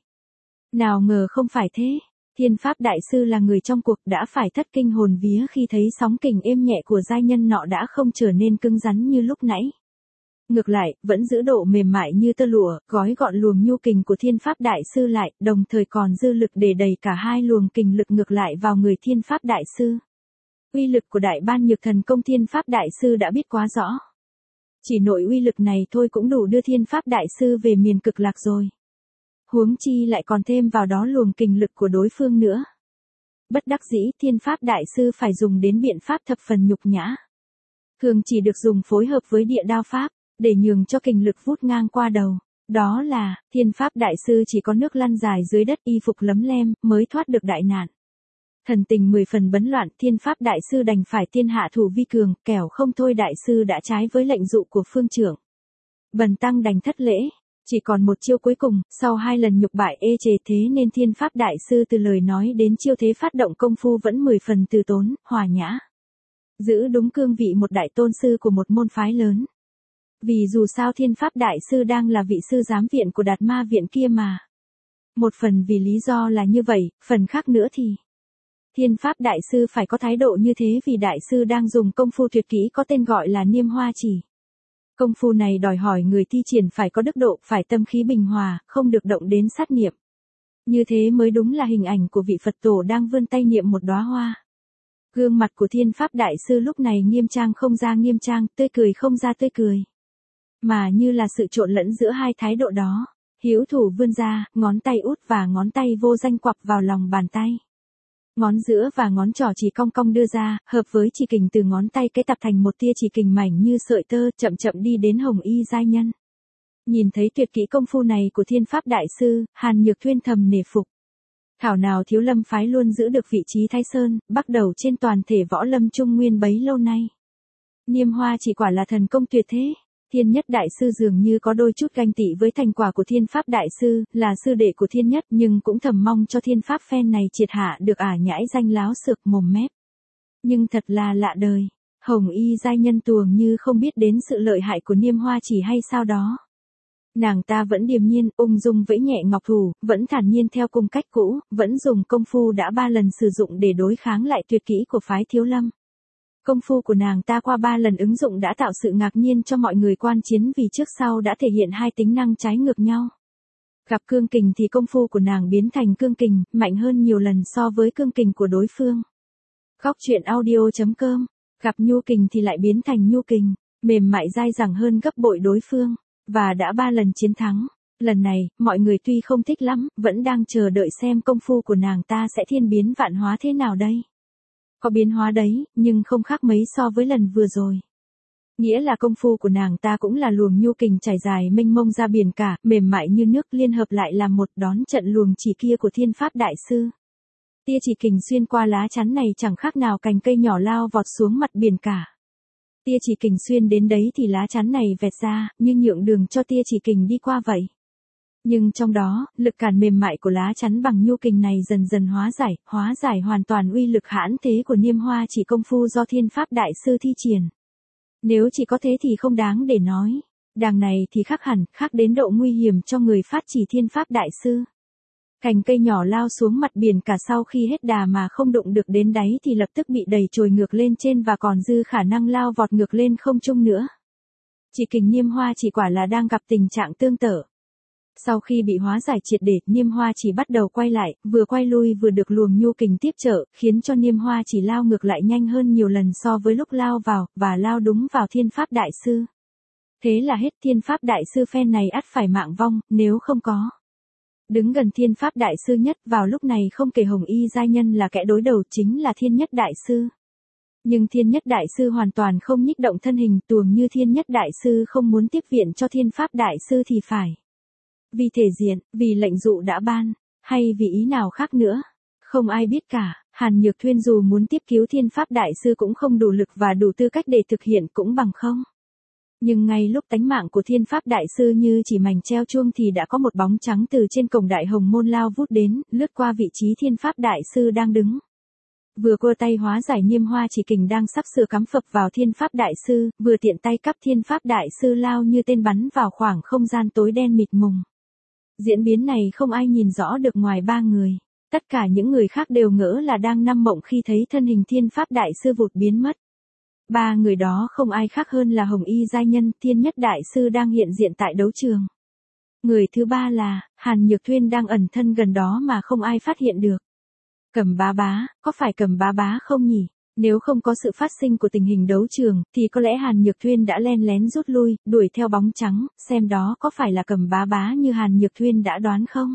Speaker 1: Nào ngờ không phải thế. Thiên Pháp Đại Sư là người trong cuộc đã phải thất kinh hồn vía khi thấy sóng kình êm nhẹ của giai nhân nọ đã không trở nên cứng rắn như lúc nãy. Ngược lại, vẫn giữ độ mềm mại như tơ lụa, gói gọn luồng nhu kình của Thiên Pháp Đại Sư lại, đồng thời còn dư lực để đẩy cả hai luồng kình lực ngược lại vào người Thiên Pháp Đại Sư. Uy lực của Đại Ban Nhược Thần Công Thiên Pháp Đại Sư đã biết quá rõ. Chỉ nội uy lực này thôi cũng đủ đưa Thiên Pháp Đại Sư về miền cực lạc rồi. Huống chi lại còn thêm vào đó luồng kình lực của đối phương nữa. Bất đắc dĩ Thiên Pháp Đại Sư phải dùng đến biện pháp thập phần nhục nhã. Thường chỉ được dùng phối hợp với địa đao pháp, để nhường cho kình lực vút ngang qua đầu. Đó là, Thiên Pháp Đại Sư chỉ có nước lăn dài dưới đất y phục lấm lem, mới thoát được đại nạn. Thần tình 10 phần bấn loạn, Thiên Pháp Đại Sư đành phải tiên hạ thủ vi cường, kẻo không thôi Đại Sư đã trái với lệnh dụ của phương trưởng. Bần tăng đành thất lễ. Chỉ còn một chiêu cuối cùng, sau 2 lần nhục bại ê chề thế nên Thiên Pháp Đại Sư từ lời nói đến chiêu thế phát động công phu vẫn 10 phần từ tốn, hòa nhã. Giữ đúng cương vị một đại tôn sư của một môn phái lớn. Vì dù sao Thiên Pháp Đại Sư đang là vị sư giám viện của Đạt Ma viện kia mà. Một phần vì lý do là như vậy, phần khác nữa thì Thiên Pháp Đại Sư phải có thái độ như thế vì Đại Sư đang dùng công phu tuyệt kỹ có tên gọi là Niêm Hoa Chỉ. Công phu này đòi hỏi người thi triển phải có đức độ, phải tâm khí bình hòa, không được động đến sát niệm. Như thế mới đúng là hình ảnh của vị Phật tổ đang vươn tay niệm một đóa hoa. Gương mặt của Thiên Pháp Đại Sư lúc này nghiêm trang không ra nghiêm trang, tươi cười không ra tươi cười. Mà như là sự trộn lẫn giữa hai thái độ đó. Hữu thủ vươn ra, ngón tay út và ngón tay vô danh quặp vào lòng bàn tay. Ngón giữa và ngón trỏ chỉ cong cong đưa ra, hợp với chỉ kình từ ngón tay cái tập thành một tia chỉ kình mảnh như sợi tơ, chậm chậm đi đến Hồng Y giai nhân. Nhìn thấy tuyệt kỹ công phu này của Thiên Pháp Đại Sư, Hàn Nhược Thuyên thầm nể phục. Thảo nào Thiếu Lâm phái luôn giữ được vị trí Thái Sơn, bắt đầu trên toàn thể võ lâm Trung Nguyên bấy lâu nay. Niêm Hoa chỉ quả là thần công tuyệt thế. Thiên Nhất Đại Sư dường như có đôi chút ganh tị với thành quả của Thiên Pháp Đại Sư, là sư đệ của Thiên Nhất nhưng cũng thầm mong cho Thiên Pháp phen này triệt hạ được nhãi danh láo xược mồm mép. Nhưng thật là lạ đời, Hồng Y giai nhân tuồng như không biết đến sự lợi hại của Niêm Hoa Chỉ hay sao đó. Nàng ta vẫn điềm nhiên, ung dung vẫy nhẹ ngọc thủ, vẫn thản nhiên theo cung cách cũ, vẫn dùng công phu đã 3 lần sử dụng để đối kháng lại tuyệt kỹ của phái Thiếu Lâm. Công phu của nàng ta qua 3 lần ứng dụng đã tạo sự ngạc nhiên cho mọi người quan chiến vì trước sau đã thể hiện hai tính năng trái ngược nhau. Gặp cương kình thì công phu của nàng biến thành cương kình, mạnh hơn nhiều lần so với cương kình của đối phương. Góc truyện audio.com, gặp nhu kình thì lại biến thành nhu kình, mềm mại dai dẳng hơn gấp bội đối phương, và đã 3 lần chiến thắng. Lần này, mọi người tuy không thích lắm, vẫn đang chờ đợi xem công phu của nàng ta sẽ thiên biến vạn hóa thế nào đây. Có biến hóa đấy, nhưng không khác mấy so với lần vừa rồi. Nghĩa là công phu của nàng ta cũng là luồng nhu kình trải dài mênh mông ra biển cả, mềm mại như nước liên hợp lại làm một đón trận luồng chỉ kia của Thiên Pháp Đại Sư. Tia chỉ kình xuyên qua lá chắn này chẳng khác nào cành cây nhỏ lao vọt xuống mặt biển cả. Tia chỉ kình xuyên đến đấy thì lá chắn này vẹt ra, như nhượng đường cho tia chỉ kình đi qua vậy. Nhưng trong đó, lực cản mềm mại của lá chắn bằng nhu kình này dần dần hóa giải hoàn toàn uy lực hãn thế của Niêm Hoa Chỉ công phu do Thiên Pháp Đại Sư thi triển. Nếu chỉ có thế thì không đáng để nói. Đằng này thì khác hẳn, khác đến độ nguy hiểm cho người phát chỉ Thiên Pháp Đại Sư. Cành cây nhỏ lao xuống mặt biển cả sau khi hết đà mà không đụng được đến đáy thì lập tức bị đẩy trồi ngược lên trên và còn dư khả năng lao vọt ngược lên không trung nữa. Chỉ kình Niêm Hoa Chỉ quả là đang gặp tình trạng tương tự. Sau khi bị hóa giải triệt để, Niêm Hoa Chỉ bắt đầu quay lại, vừa quay lui vừa được luồng nhu kình tiếp trợ, khiến cho Niêm Hoa Chỉ lao ngược lại nhanh hơn nhiều lần so với lúc lao vào, và lao đúng vào Thiên Pháp Đại Sư. Thế là hết, Thiên Pháp Đại Sư phen này ắt phải mạng vong, nếu không có. Đứng gần Thiên Pháp Đại Sư nhất vào lúc này không kể Hồng Y giai nhân là kẻ đối đầu chính là Thiên Nhất Đại Sư. Nhưng Thiên Nhất Đại Sư hoàn toàn không nhích động thân hình, tuồng như Thiên Nhất Đại Sư không muốn tiếp viện cho Thiên Pháp Đại Sư thì phải. Vì thể diện, vì lệnh dụ đã ban, hay vì ý nào khác nữa, không ai biết cả. Hàn Nhược Thuyên dù muốn tiếp cứu Thiên Pháp Đại Sư cũng không đủ lực và đủ tư cách để thực hiện cũng bằng không. Nhưng ngay lúc tánh mạng của Thiên Pháp Đại Sư như chỉ mảnh treo chuông thì đã có một bóng trắng từ trên cổng Đại Hồng Môn lao vút đến, lướt qua vị trí Thiên Pháp Đại Sư đang đứng. Vừa cua tay hóa giải Niêm Hoa Chỉ Kình đang sắp sửa cắm phập vào Thiên Pháp Đại Sư, vừa tiện tay cắp Thiên Pháp Đại Sư lao như tên bắn vào khoảng không gian tối đen mịt mùng. Diễn biến này không ai nhìn rõ được ngoài ba người. Tất cả những người khác đều ngỡ là đang nằm mộng khi thấy thân hình Thiên Pháp Đại Sư vụt biến mất. Ba người đó không ai khác hơn là Hồng Y Giai Nhân, Thiên Nhất Đại Sư đang hiện diện tại đấu trường. Người thứ ba là Hàn Nhược Thuyên đang ẩn thân gần đó mà không ai phát hiện được. Cẩm Bá Bá, có phải Cẩm Bá Bá không nhỉ? Nếu không có sự phát sinh của tình hình đấu trường, thì có lẽ Hàn Nhược Thuyên đã len lén rút lui, đuổi theo bóng trắng, xem đó có phải là Cẩm Bá Bá như Hàn Nhược Thuyên đã đoán không?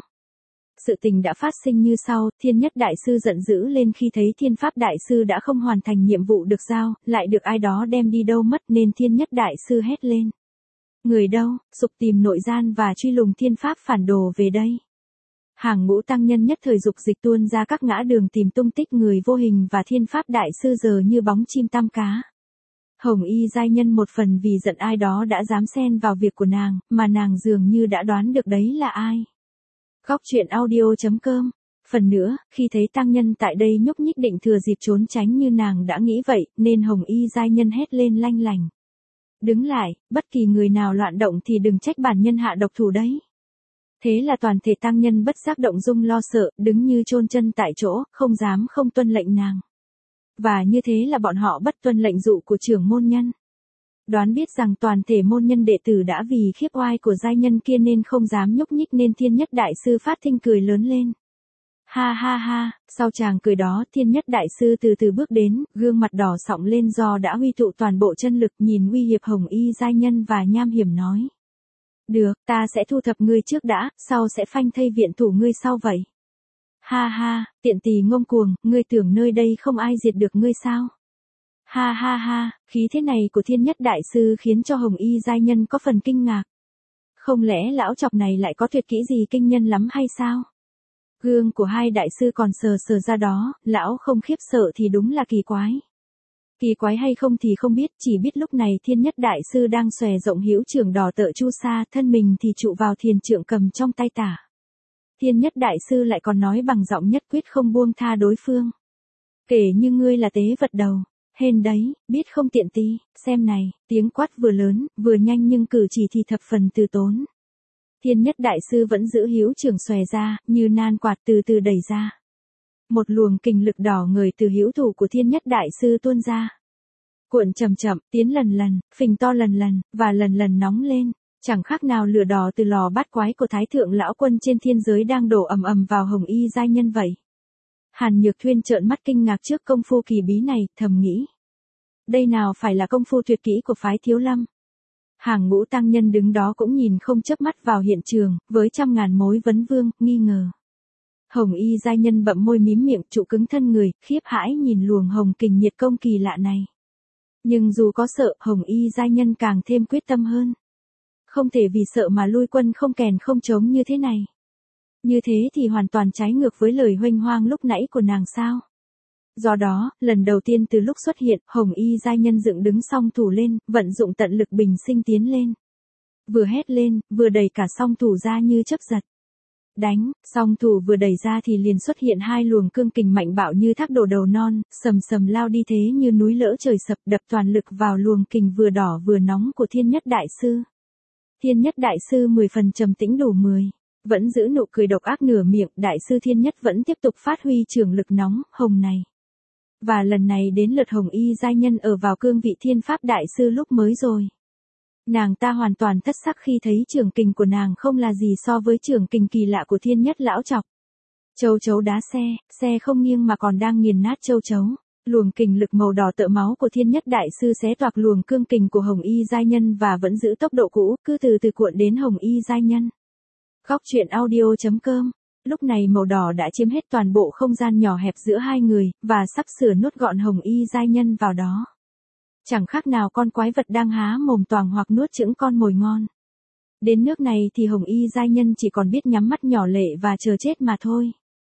Speaker 1: Sự tình đã phát sinh như sau, Thiên Nhất Đại Sư giận dữ lên khi thấy Thiên Pháp Đại Sư đã không hoàn thành nhiệm vụ được giao, lại được ai đó đem đi đâu mất nên Thiên Nhất Đại Sư hét lên. Người đâu, sục tìm nội gian và truy lùng Thiên Pháp phản đồ về đây. Hàng ngũ tăng nhân nhất thời dục dịch tuôn ra các ngã đường tìm tung tích người vô hình và Thiên Pháp Đại Sư giờ như bóng chim tăm cá. Hồng Y Giai Nhân một phần vì giận ai đó đã dám xen vào việc của nàng, mà nàng dường như đã đoán được đấy là ai. Góc truyện audio.com. Phần nữa, khi thấy tăng nhân tại đây nhúc nhích định thừa dịp trốn tránh như nàng đã nghĩ vậy, nên Hồng Y Giai Nhân hét lên lanh lành. Đứng lại, bất kỳ người nào loạn động thì đừng trách bản nhân hạ độc thủ đấy. Thế là toàn thể tăng nhân bất giác động dung lo sợ, đứng như chôn chân tại chỗ, không dám không tuân lệnh nàng. Và như thế là bọn họ bất tuân lệnh dụ của trưởng môn nhân. Đoán biết rằng toàn thể môn nhân đệ tử đã vì khiếp oai của giai nhân kia nên không dám nhúc nhích nên Thiên Nhất Đại Sư phát thinh cười lớn lên. Ha ha ha, sau chàng cười đó Thiên Nhất Đại Sư từ từ bước đến, gương mặt đỏ sọng lên do đã huy tụ toàn bộ chân lực nhìn uy hiếp Hồng Y Giai Nhân và nham hiểm nói. Được, ta sẽ thu thập ngươi trước đã, sau sẽ phanh thây viện thủ ngươi sau vậy. Ha ha, tiện tỳ ngông cuồng, ngươi tưởng nơi đây không ai diệt được ngươi sao? Ha ha ha, khí thế này của Thiên Nhất Đại Sư khiến cho Hồng Y Giai Nhân có phần kinh ngạc. Không lẽ lão chọc này lại có tuyệt kỹ gì kinh nhân lắm hay sao? Gương của hai đại sư còn sờ sờ ra đó, lão không khiếp sợ thì đúng là kỳ quái. Kỳ quái hay không thì không biết, chỉ biết lúc này Thiên Nhất Đại Sư đang xòe rộng hữu trưởng đỏ tợ chu sa, thân mình thì trụ vào thiền trượng cầm trong tay tả. Thiên Nhất Đại Sư lại còn nói bằng giọng nhất quyết không buông tha đối phương. Kể như ngươi là tế vật đầu. Hên đấy, biết không tiện tí, xem này, tiếng quát vừa lớn, vừa nhanh nhưng cử chỉ thì thập phần từ tốn. Thiên Nhất Đại Sư vẫn giữ hữu trưởng xòe ra, như nan quạt từ từ đẩy ra. Một luồng kình lực đỏ ngời từ hữu thủ của Thiên Nhất Đại Sư tuôn ra. Cuộn chậm chậm, tiến lần lần, phình to lần lần, và lần lần nóng lên, chẳng khác nào lửa đỏ từ lò bát quái của Thái Thượng Lão Quân trên thiên giới đang đổ ầm ầm vào Hồng Y Giai Nhân vậy. Hàn Nhược Thuyên trợn mắt kinh ngạc trước công phu kỳ bí này, thầm nghĩ. Đây nào phải là công phu tuyệt kỹ của phái Thiếu Lâm. Hàng ngũ tăng nhân đứng đó cũng nhìn không chớp mắt vào hiện trường, với trăm ngàn mối vấn vương, nghi ngờ. Hồng Y Giai Nhân bậm môi mím miệng trụ cứng thân người, khiếp hãi nhìn luồng hồng kình nhiệt công kỳ lạ này. Nhưng dù có sợ, Hồng Y Giai Nhân càng thêm quyết tâm hơn. Không thể vì sợ mà lui quân không kèn không trống như thế này. Như thế thì hoàn toàn trái ngược với lời huênh hoang lúc nãy của nàng sao. Do đó, lần đầu tiên từ lúc xuất hiện, Hồng Y Giai Nhân dựng đứng song thủ lên, vận dụng tận lực bình sinh tiến lên. Vừa hét lên, vừa đẩy cả song thủ ra như chớp giật. Đánh, song thủ vừa đẩy ra thì liền xuất hiện hai luồng cương kình mạnh bạo như thác đổ đầu non, sầm sầm lao đi thế như núi lỡ trời sập, đập toàn lực vào luồng kình vừa đỏ vừa nóng của Thiên Nhất Đại Sư. Thiên Nhất Đại Sư 10 phần trầm tĩnh đủ 10. Vẫn giữ nụ cười độc ác nửa miệng, Đại Sư Thiên Nhất vẫn tiếp tục phát huy trường lực nóng, hồng này. Và lần này đến lượt Hồng Y Giai Nhân ở vào cương vị Thiên Pháp Đại Sư lúc mới rồi. Nàng ta hoàn toàn thất sắc khi thấy trường kình của nàng không là gì so với trường kình kỳ lạ của Thiên Nhất Lão Chọc. Châu chấu đá xe, xe không nghiêng mà còn đang nghiền nát châu chấu. Luồng kình lực màu đỏ tợ máu của Thiên Nhất Đại Sư xé toạc luồng cương kình của Hồng Y Giai Nhân và vẫn giữ tốc độ cũ, cứ từ từ cuộn đến Hồng Y Giai Nhân. Góc truyện audio.com. Lúc này màu đỏ đã chiếm hết toàn bộ không gian nhỏ hẹp giữa hai người, và sắp sửa nuốt gọn Hồng Y Giai Nhân vào đó. Chẳng khác nào con quái vật đang há mồm toàng hoặc nuốt chửng con mồi ngon. Đến nước này thì Hồng Y Giai Nhân chỉ còn biết nhắm mắt nhỏ lệ và chờ chết mà thôi.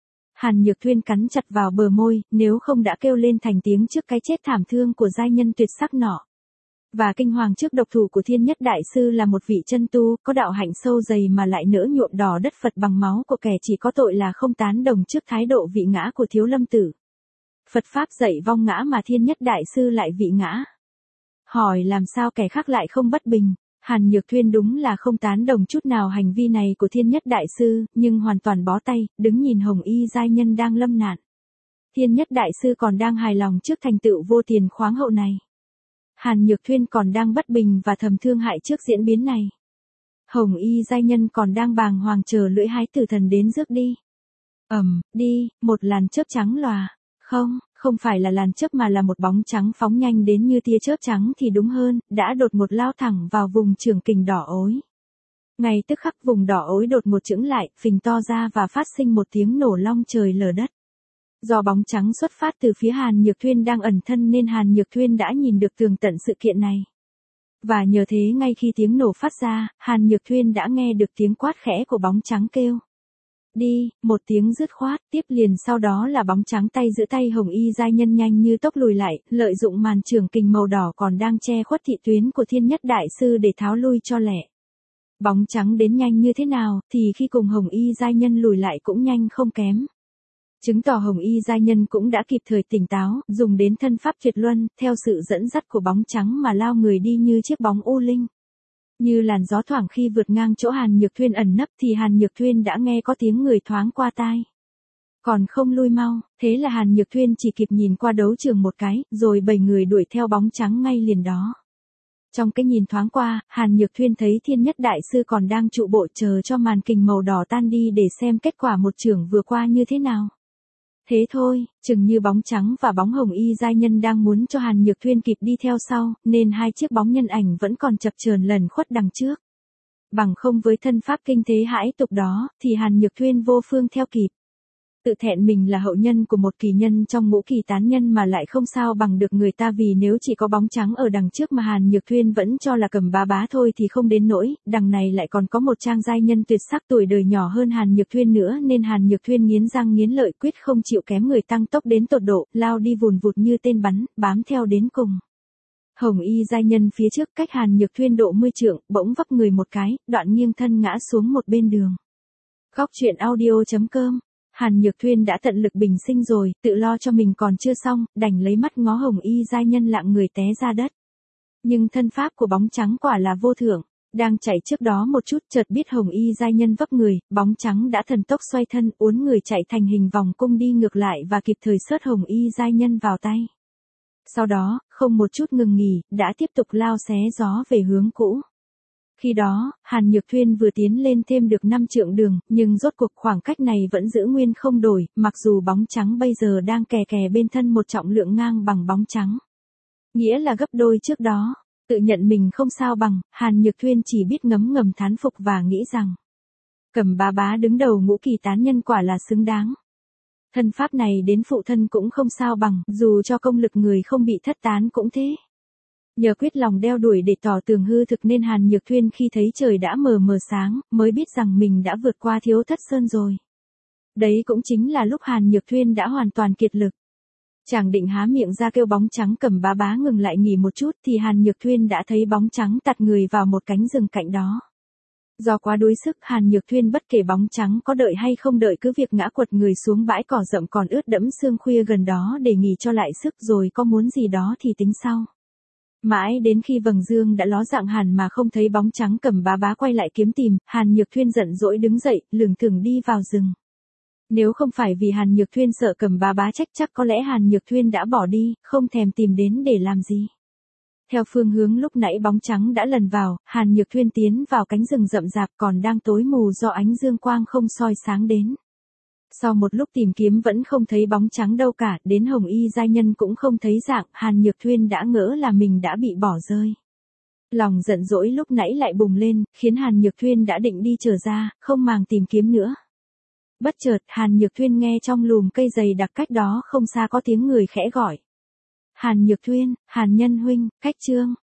Speaker 1: Hàn Nhược Thuyên cắn chặt vào bờ môi, nếu không đã kêu lên thành tiếng trước cái chết thảm thương của giai nhân tuyệt sắc nọ. Và kinh hoàng trước độc thủ của Thiên Nhất Đại Sư là một vị chân tu, có đạo hạnh sâu dày mà lại nỡ nhuộm đỏ đất Phật bằng máu của kẻ chỉ có tội là không tán đồng trước thái độ vị ngã của Thiếu Lâm Tử. Phật Pháp dạy vong ngã mà Thiên Nhất Đại Sư lại vị ngã. Hỏi làm sao kẻ khác lại không bất bình? Hàn Nhược Thuyên đúng là không tán đồng chút nào hành vi này của Thiên Nhất Đại Sư, nhưng hoàn toàn bó tay, đứng nhìn Hồng Y giai nhân đang lâm nạn. Thiên Nhất Đại Sư còn đang hài lòng trước thành tựu vô tiền khoáng hậu này. Hàn Nhược Thuyên còn đang bất bình và thầm thương hại trước diễn biến này. Hồng Y giai nhân còn đang bàng hoàng chờ lưỡi hái tử thần đến rước đi. Đi, một làn chớp trắng lòa. Không phải là làn chớp mà là một bóng trắng phóng nhanh đến như tia chớp trắng thì đúng hơn, đã đột ngột lao thẳng vào vùng trường kình đỏ ối. Ngay tức khắc vùng đỏ ối đột ngột chững lại, phình to ra và phát sinh một tiếng nổ long trời lở đất. Do bóng trắng xuất phát từ phía Hàn Nhược Thuyên đang ẩn thân nên Hàn Nhược Thuyên đã nhìn được tường tận sự kiện này. Và nhờ thế ngay khi tiếng nổ phát ra, Hàn Nhược Thuyên đã nghe được tiếng quát khẽ của bóng trắng kêu. Đi, một tiếng dứt khoát, tiếp liền sau đó là bóng trắng tay giữ tay Hồng Y giai nhân nhanh như tốc lùi lại, lợi dụng màn trường kình màu đỏ còn đang che khuất thị tuyến của Thiên Nhất Đại Sư để tháo lui cho lẹ. Bóng trắng đến nhanh như thế nào, thì khi cùng Hồng Y giai nhân lùi lại cũng nhanh không kém. Chứng tỏ Hồng Y giai nhân cũng đã kịp thời tỉnh táo, dùng đến thân pháp tuyệt luân, theo sự dẫn dắt của bóng trắng mà lao người đi như chiếc bóng u linh. Như làn gió thoảng khi vượt ngang chỗ Hàn Nhược Thuyên ẩn nấp thì Hàn Nhược Thuyên đã nghe có tiếng người thoáng qua tai. Còn không lui mau, thế là Hàn Nhược Thuyên chỉ kịp nhìn qua đấu trường một cái, rồi 7 người đuổi theo bóng trắng ngay liền đó. Trong cái nhìn thoáng qua, Hàn Nhược Thuyên thấy Thiên Nhất Đại Sư còn đang trụ bộ chờ cho màn kình màu đỏ tan đi để xem kết quả một chưởng vừa qua như thế nào. Thế thôi, chừng như bóng trắng và bóng Hồng Y giai nhân đang muốn cho Hàn Nhược Thuyên kịp đi theo sau, nên hai chiếc bóng nhân ảnh vẫn còn chập chờn lẩn khuất đằng trước. Bằng không với thân pháp kinh thế hãi tục đó, thì Hàn Nhược Thuyên vô phương theo kịp. Tự thẹn mình là hậu nhân của một kỳ nhân trong ngũ kỳ tán nhân mà lại không sao bằng được người ta, vì nếu chỉ có bóng trắng ở đằng trước mà Hàn Nhược Thuyên vẫn cho là Cầm Bá Bá thôi thì không đến nỗi, đằng này lại còn có một trang giai nhân tuyệt sắc tuổi đời nhỏ hơn Hàn Nhược Thuyên nữa, nên Hàn Nhược Thuyên nghiến răng nghiến lợi quyết không chịu kém người, tăng tốc đến tột độ, lao đi vùn vụt như tên bắn, bám theo đến cùng. Hồng Y giai nhân phía trước cách Hàn Nhược Thuyên độ 10 trượng, bỗng vấp người một cái, đoạn nghiêng thân ngã xuống một bên đường. Góc truyện audio.com. Hàn Nhược Thuyên đã tận lực bình sinh rồi, tự lo cho mình còn chưa xong, đành lấy mắt ngó Hồng Y giai nhân lạng người té ra đất. Nhưng thân pháp của bóng trắng quả là vô thượng, đang chạy trước đó một chút chợt biết Hồng Y giai nhân vấp người, bóng trắng đã thần tốc xoay thân, uốn người chạy thành hình vòng cung đi ngược lại và kịp thời xớt Hồng Y giai nhân vào tay. Sau đó, không một chút ngừng nghỉ, đã tiếp tục lao xé gió về hướng cũ. Khi đó, Hàn Nhược Thuyên vừa tiến lên thêm được 5 trượng đường, nhưng rốt cuộc khoảng cách này vẫn giữ nguyên không đổi, mặc dù bóng trắng bây giờ đang kè kè bên thân một trọng lượng ngang bằng bóng trắng. Nghĩa là gấp đôi trước đó, tự nhận mình không sao bằng, Hàn Nhược Thuyên chỉ biết ngấm ngầm thán phục và nghĩ rằng Cầm Bá Bá đứng đầu ngũ kỳ tán nhân quả là xứng đáng. Thân pháp này đến phụ thân cũng không sao bằng, dù cho công lực người không bị thất tán cũng thế. Nhờ quyết lòng đeo đuổi để tỏ tường hư thực nên Hàn Nhược Thuyên khi thấy trời đã mờ mờ sáng, mới biết rằng mình đã vượt qua Thiếu Thất Sơn rồi. Đấy cũng chính là lúc Hàn Nhược Thuyên đã hoàn toàn kiệt lực. Chàng định há miệng ra kêu bóng trắng Cầm Bá Bá ngừng lại nghỉ một chút thì Hàn Nhược Thuyên đã thấy bóng trắng tạt người vào một cánh rừng cạnh đó. Do quá đuối sức, Hàn Nhược Thuyên bất kể bóng trắng có đợi hay không đợi cứ việc ngã quật người xuống bãi cỏ rậm còn ướt đẫm sương khuya gần đó để nghỉ cho lại sức, rồi có muốn gì đó thì tính sau. Mãi đến khi vầng dương đã ló dạng hẳn mà không thấy bóng trắng Cầm Bá Bá quay lại kiếm tìm, Hàn Nhược Thuyên giận dỗi đứng dậy, lững thững đi vào rừng. Nếu không phải vì Hàn Nhược Thuyên sợ Cầm Bá Bá trách chắc có lẽ Hàn Nhược Thuyên đã bỏ đi, không thèm tìm đến để làm gì. Theo phương hướng lúc nãy bóng trắng đã lần vào, Hàn Nhược Thuyên tiến vào cánh rừng rậm rạp còn đang tối mù do ánh dương quang không soi sáng đến. Sau một lúc tìm kiếm vẫn không thấy bóng trắng đâu cả, đến Hồng Y giai nhân cũng không thấy dạng, Hàn Nhược Thuyên đã ngỡ là mình đã bị bỏ rơi. Lòng giận dỗi lúc nãy lại bùng lên, khiến Hàn Nhược Thuyên đã định đi trở ra, không màng tìm kiếm nữa. Bất chợt, Hàn Nhược Thuyên nghe trong lùm cây dày đặc cách đó không xa có tiếng người khẽ gọi. Hàn Nhược Thuyên, Hàn Nhân huynh, cách chương.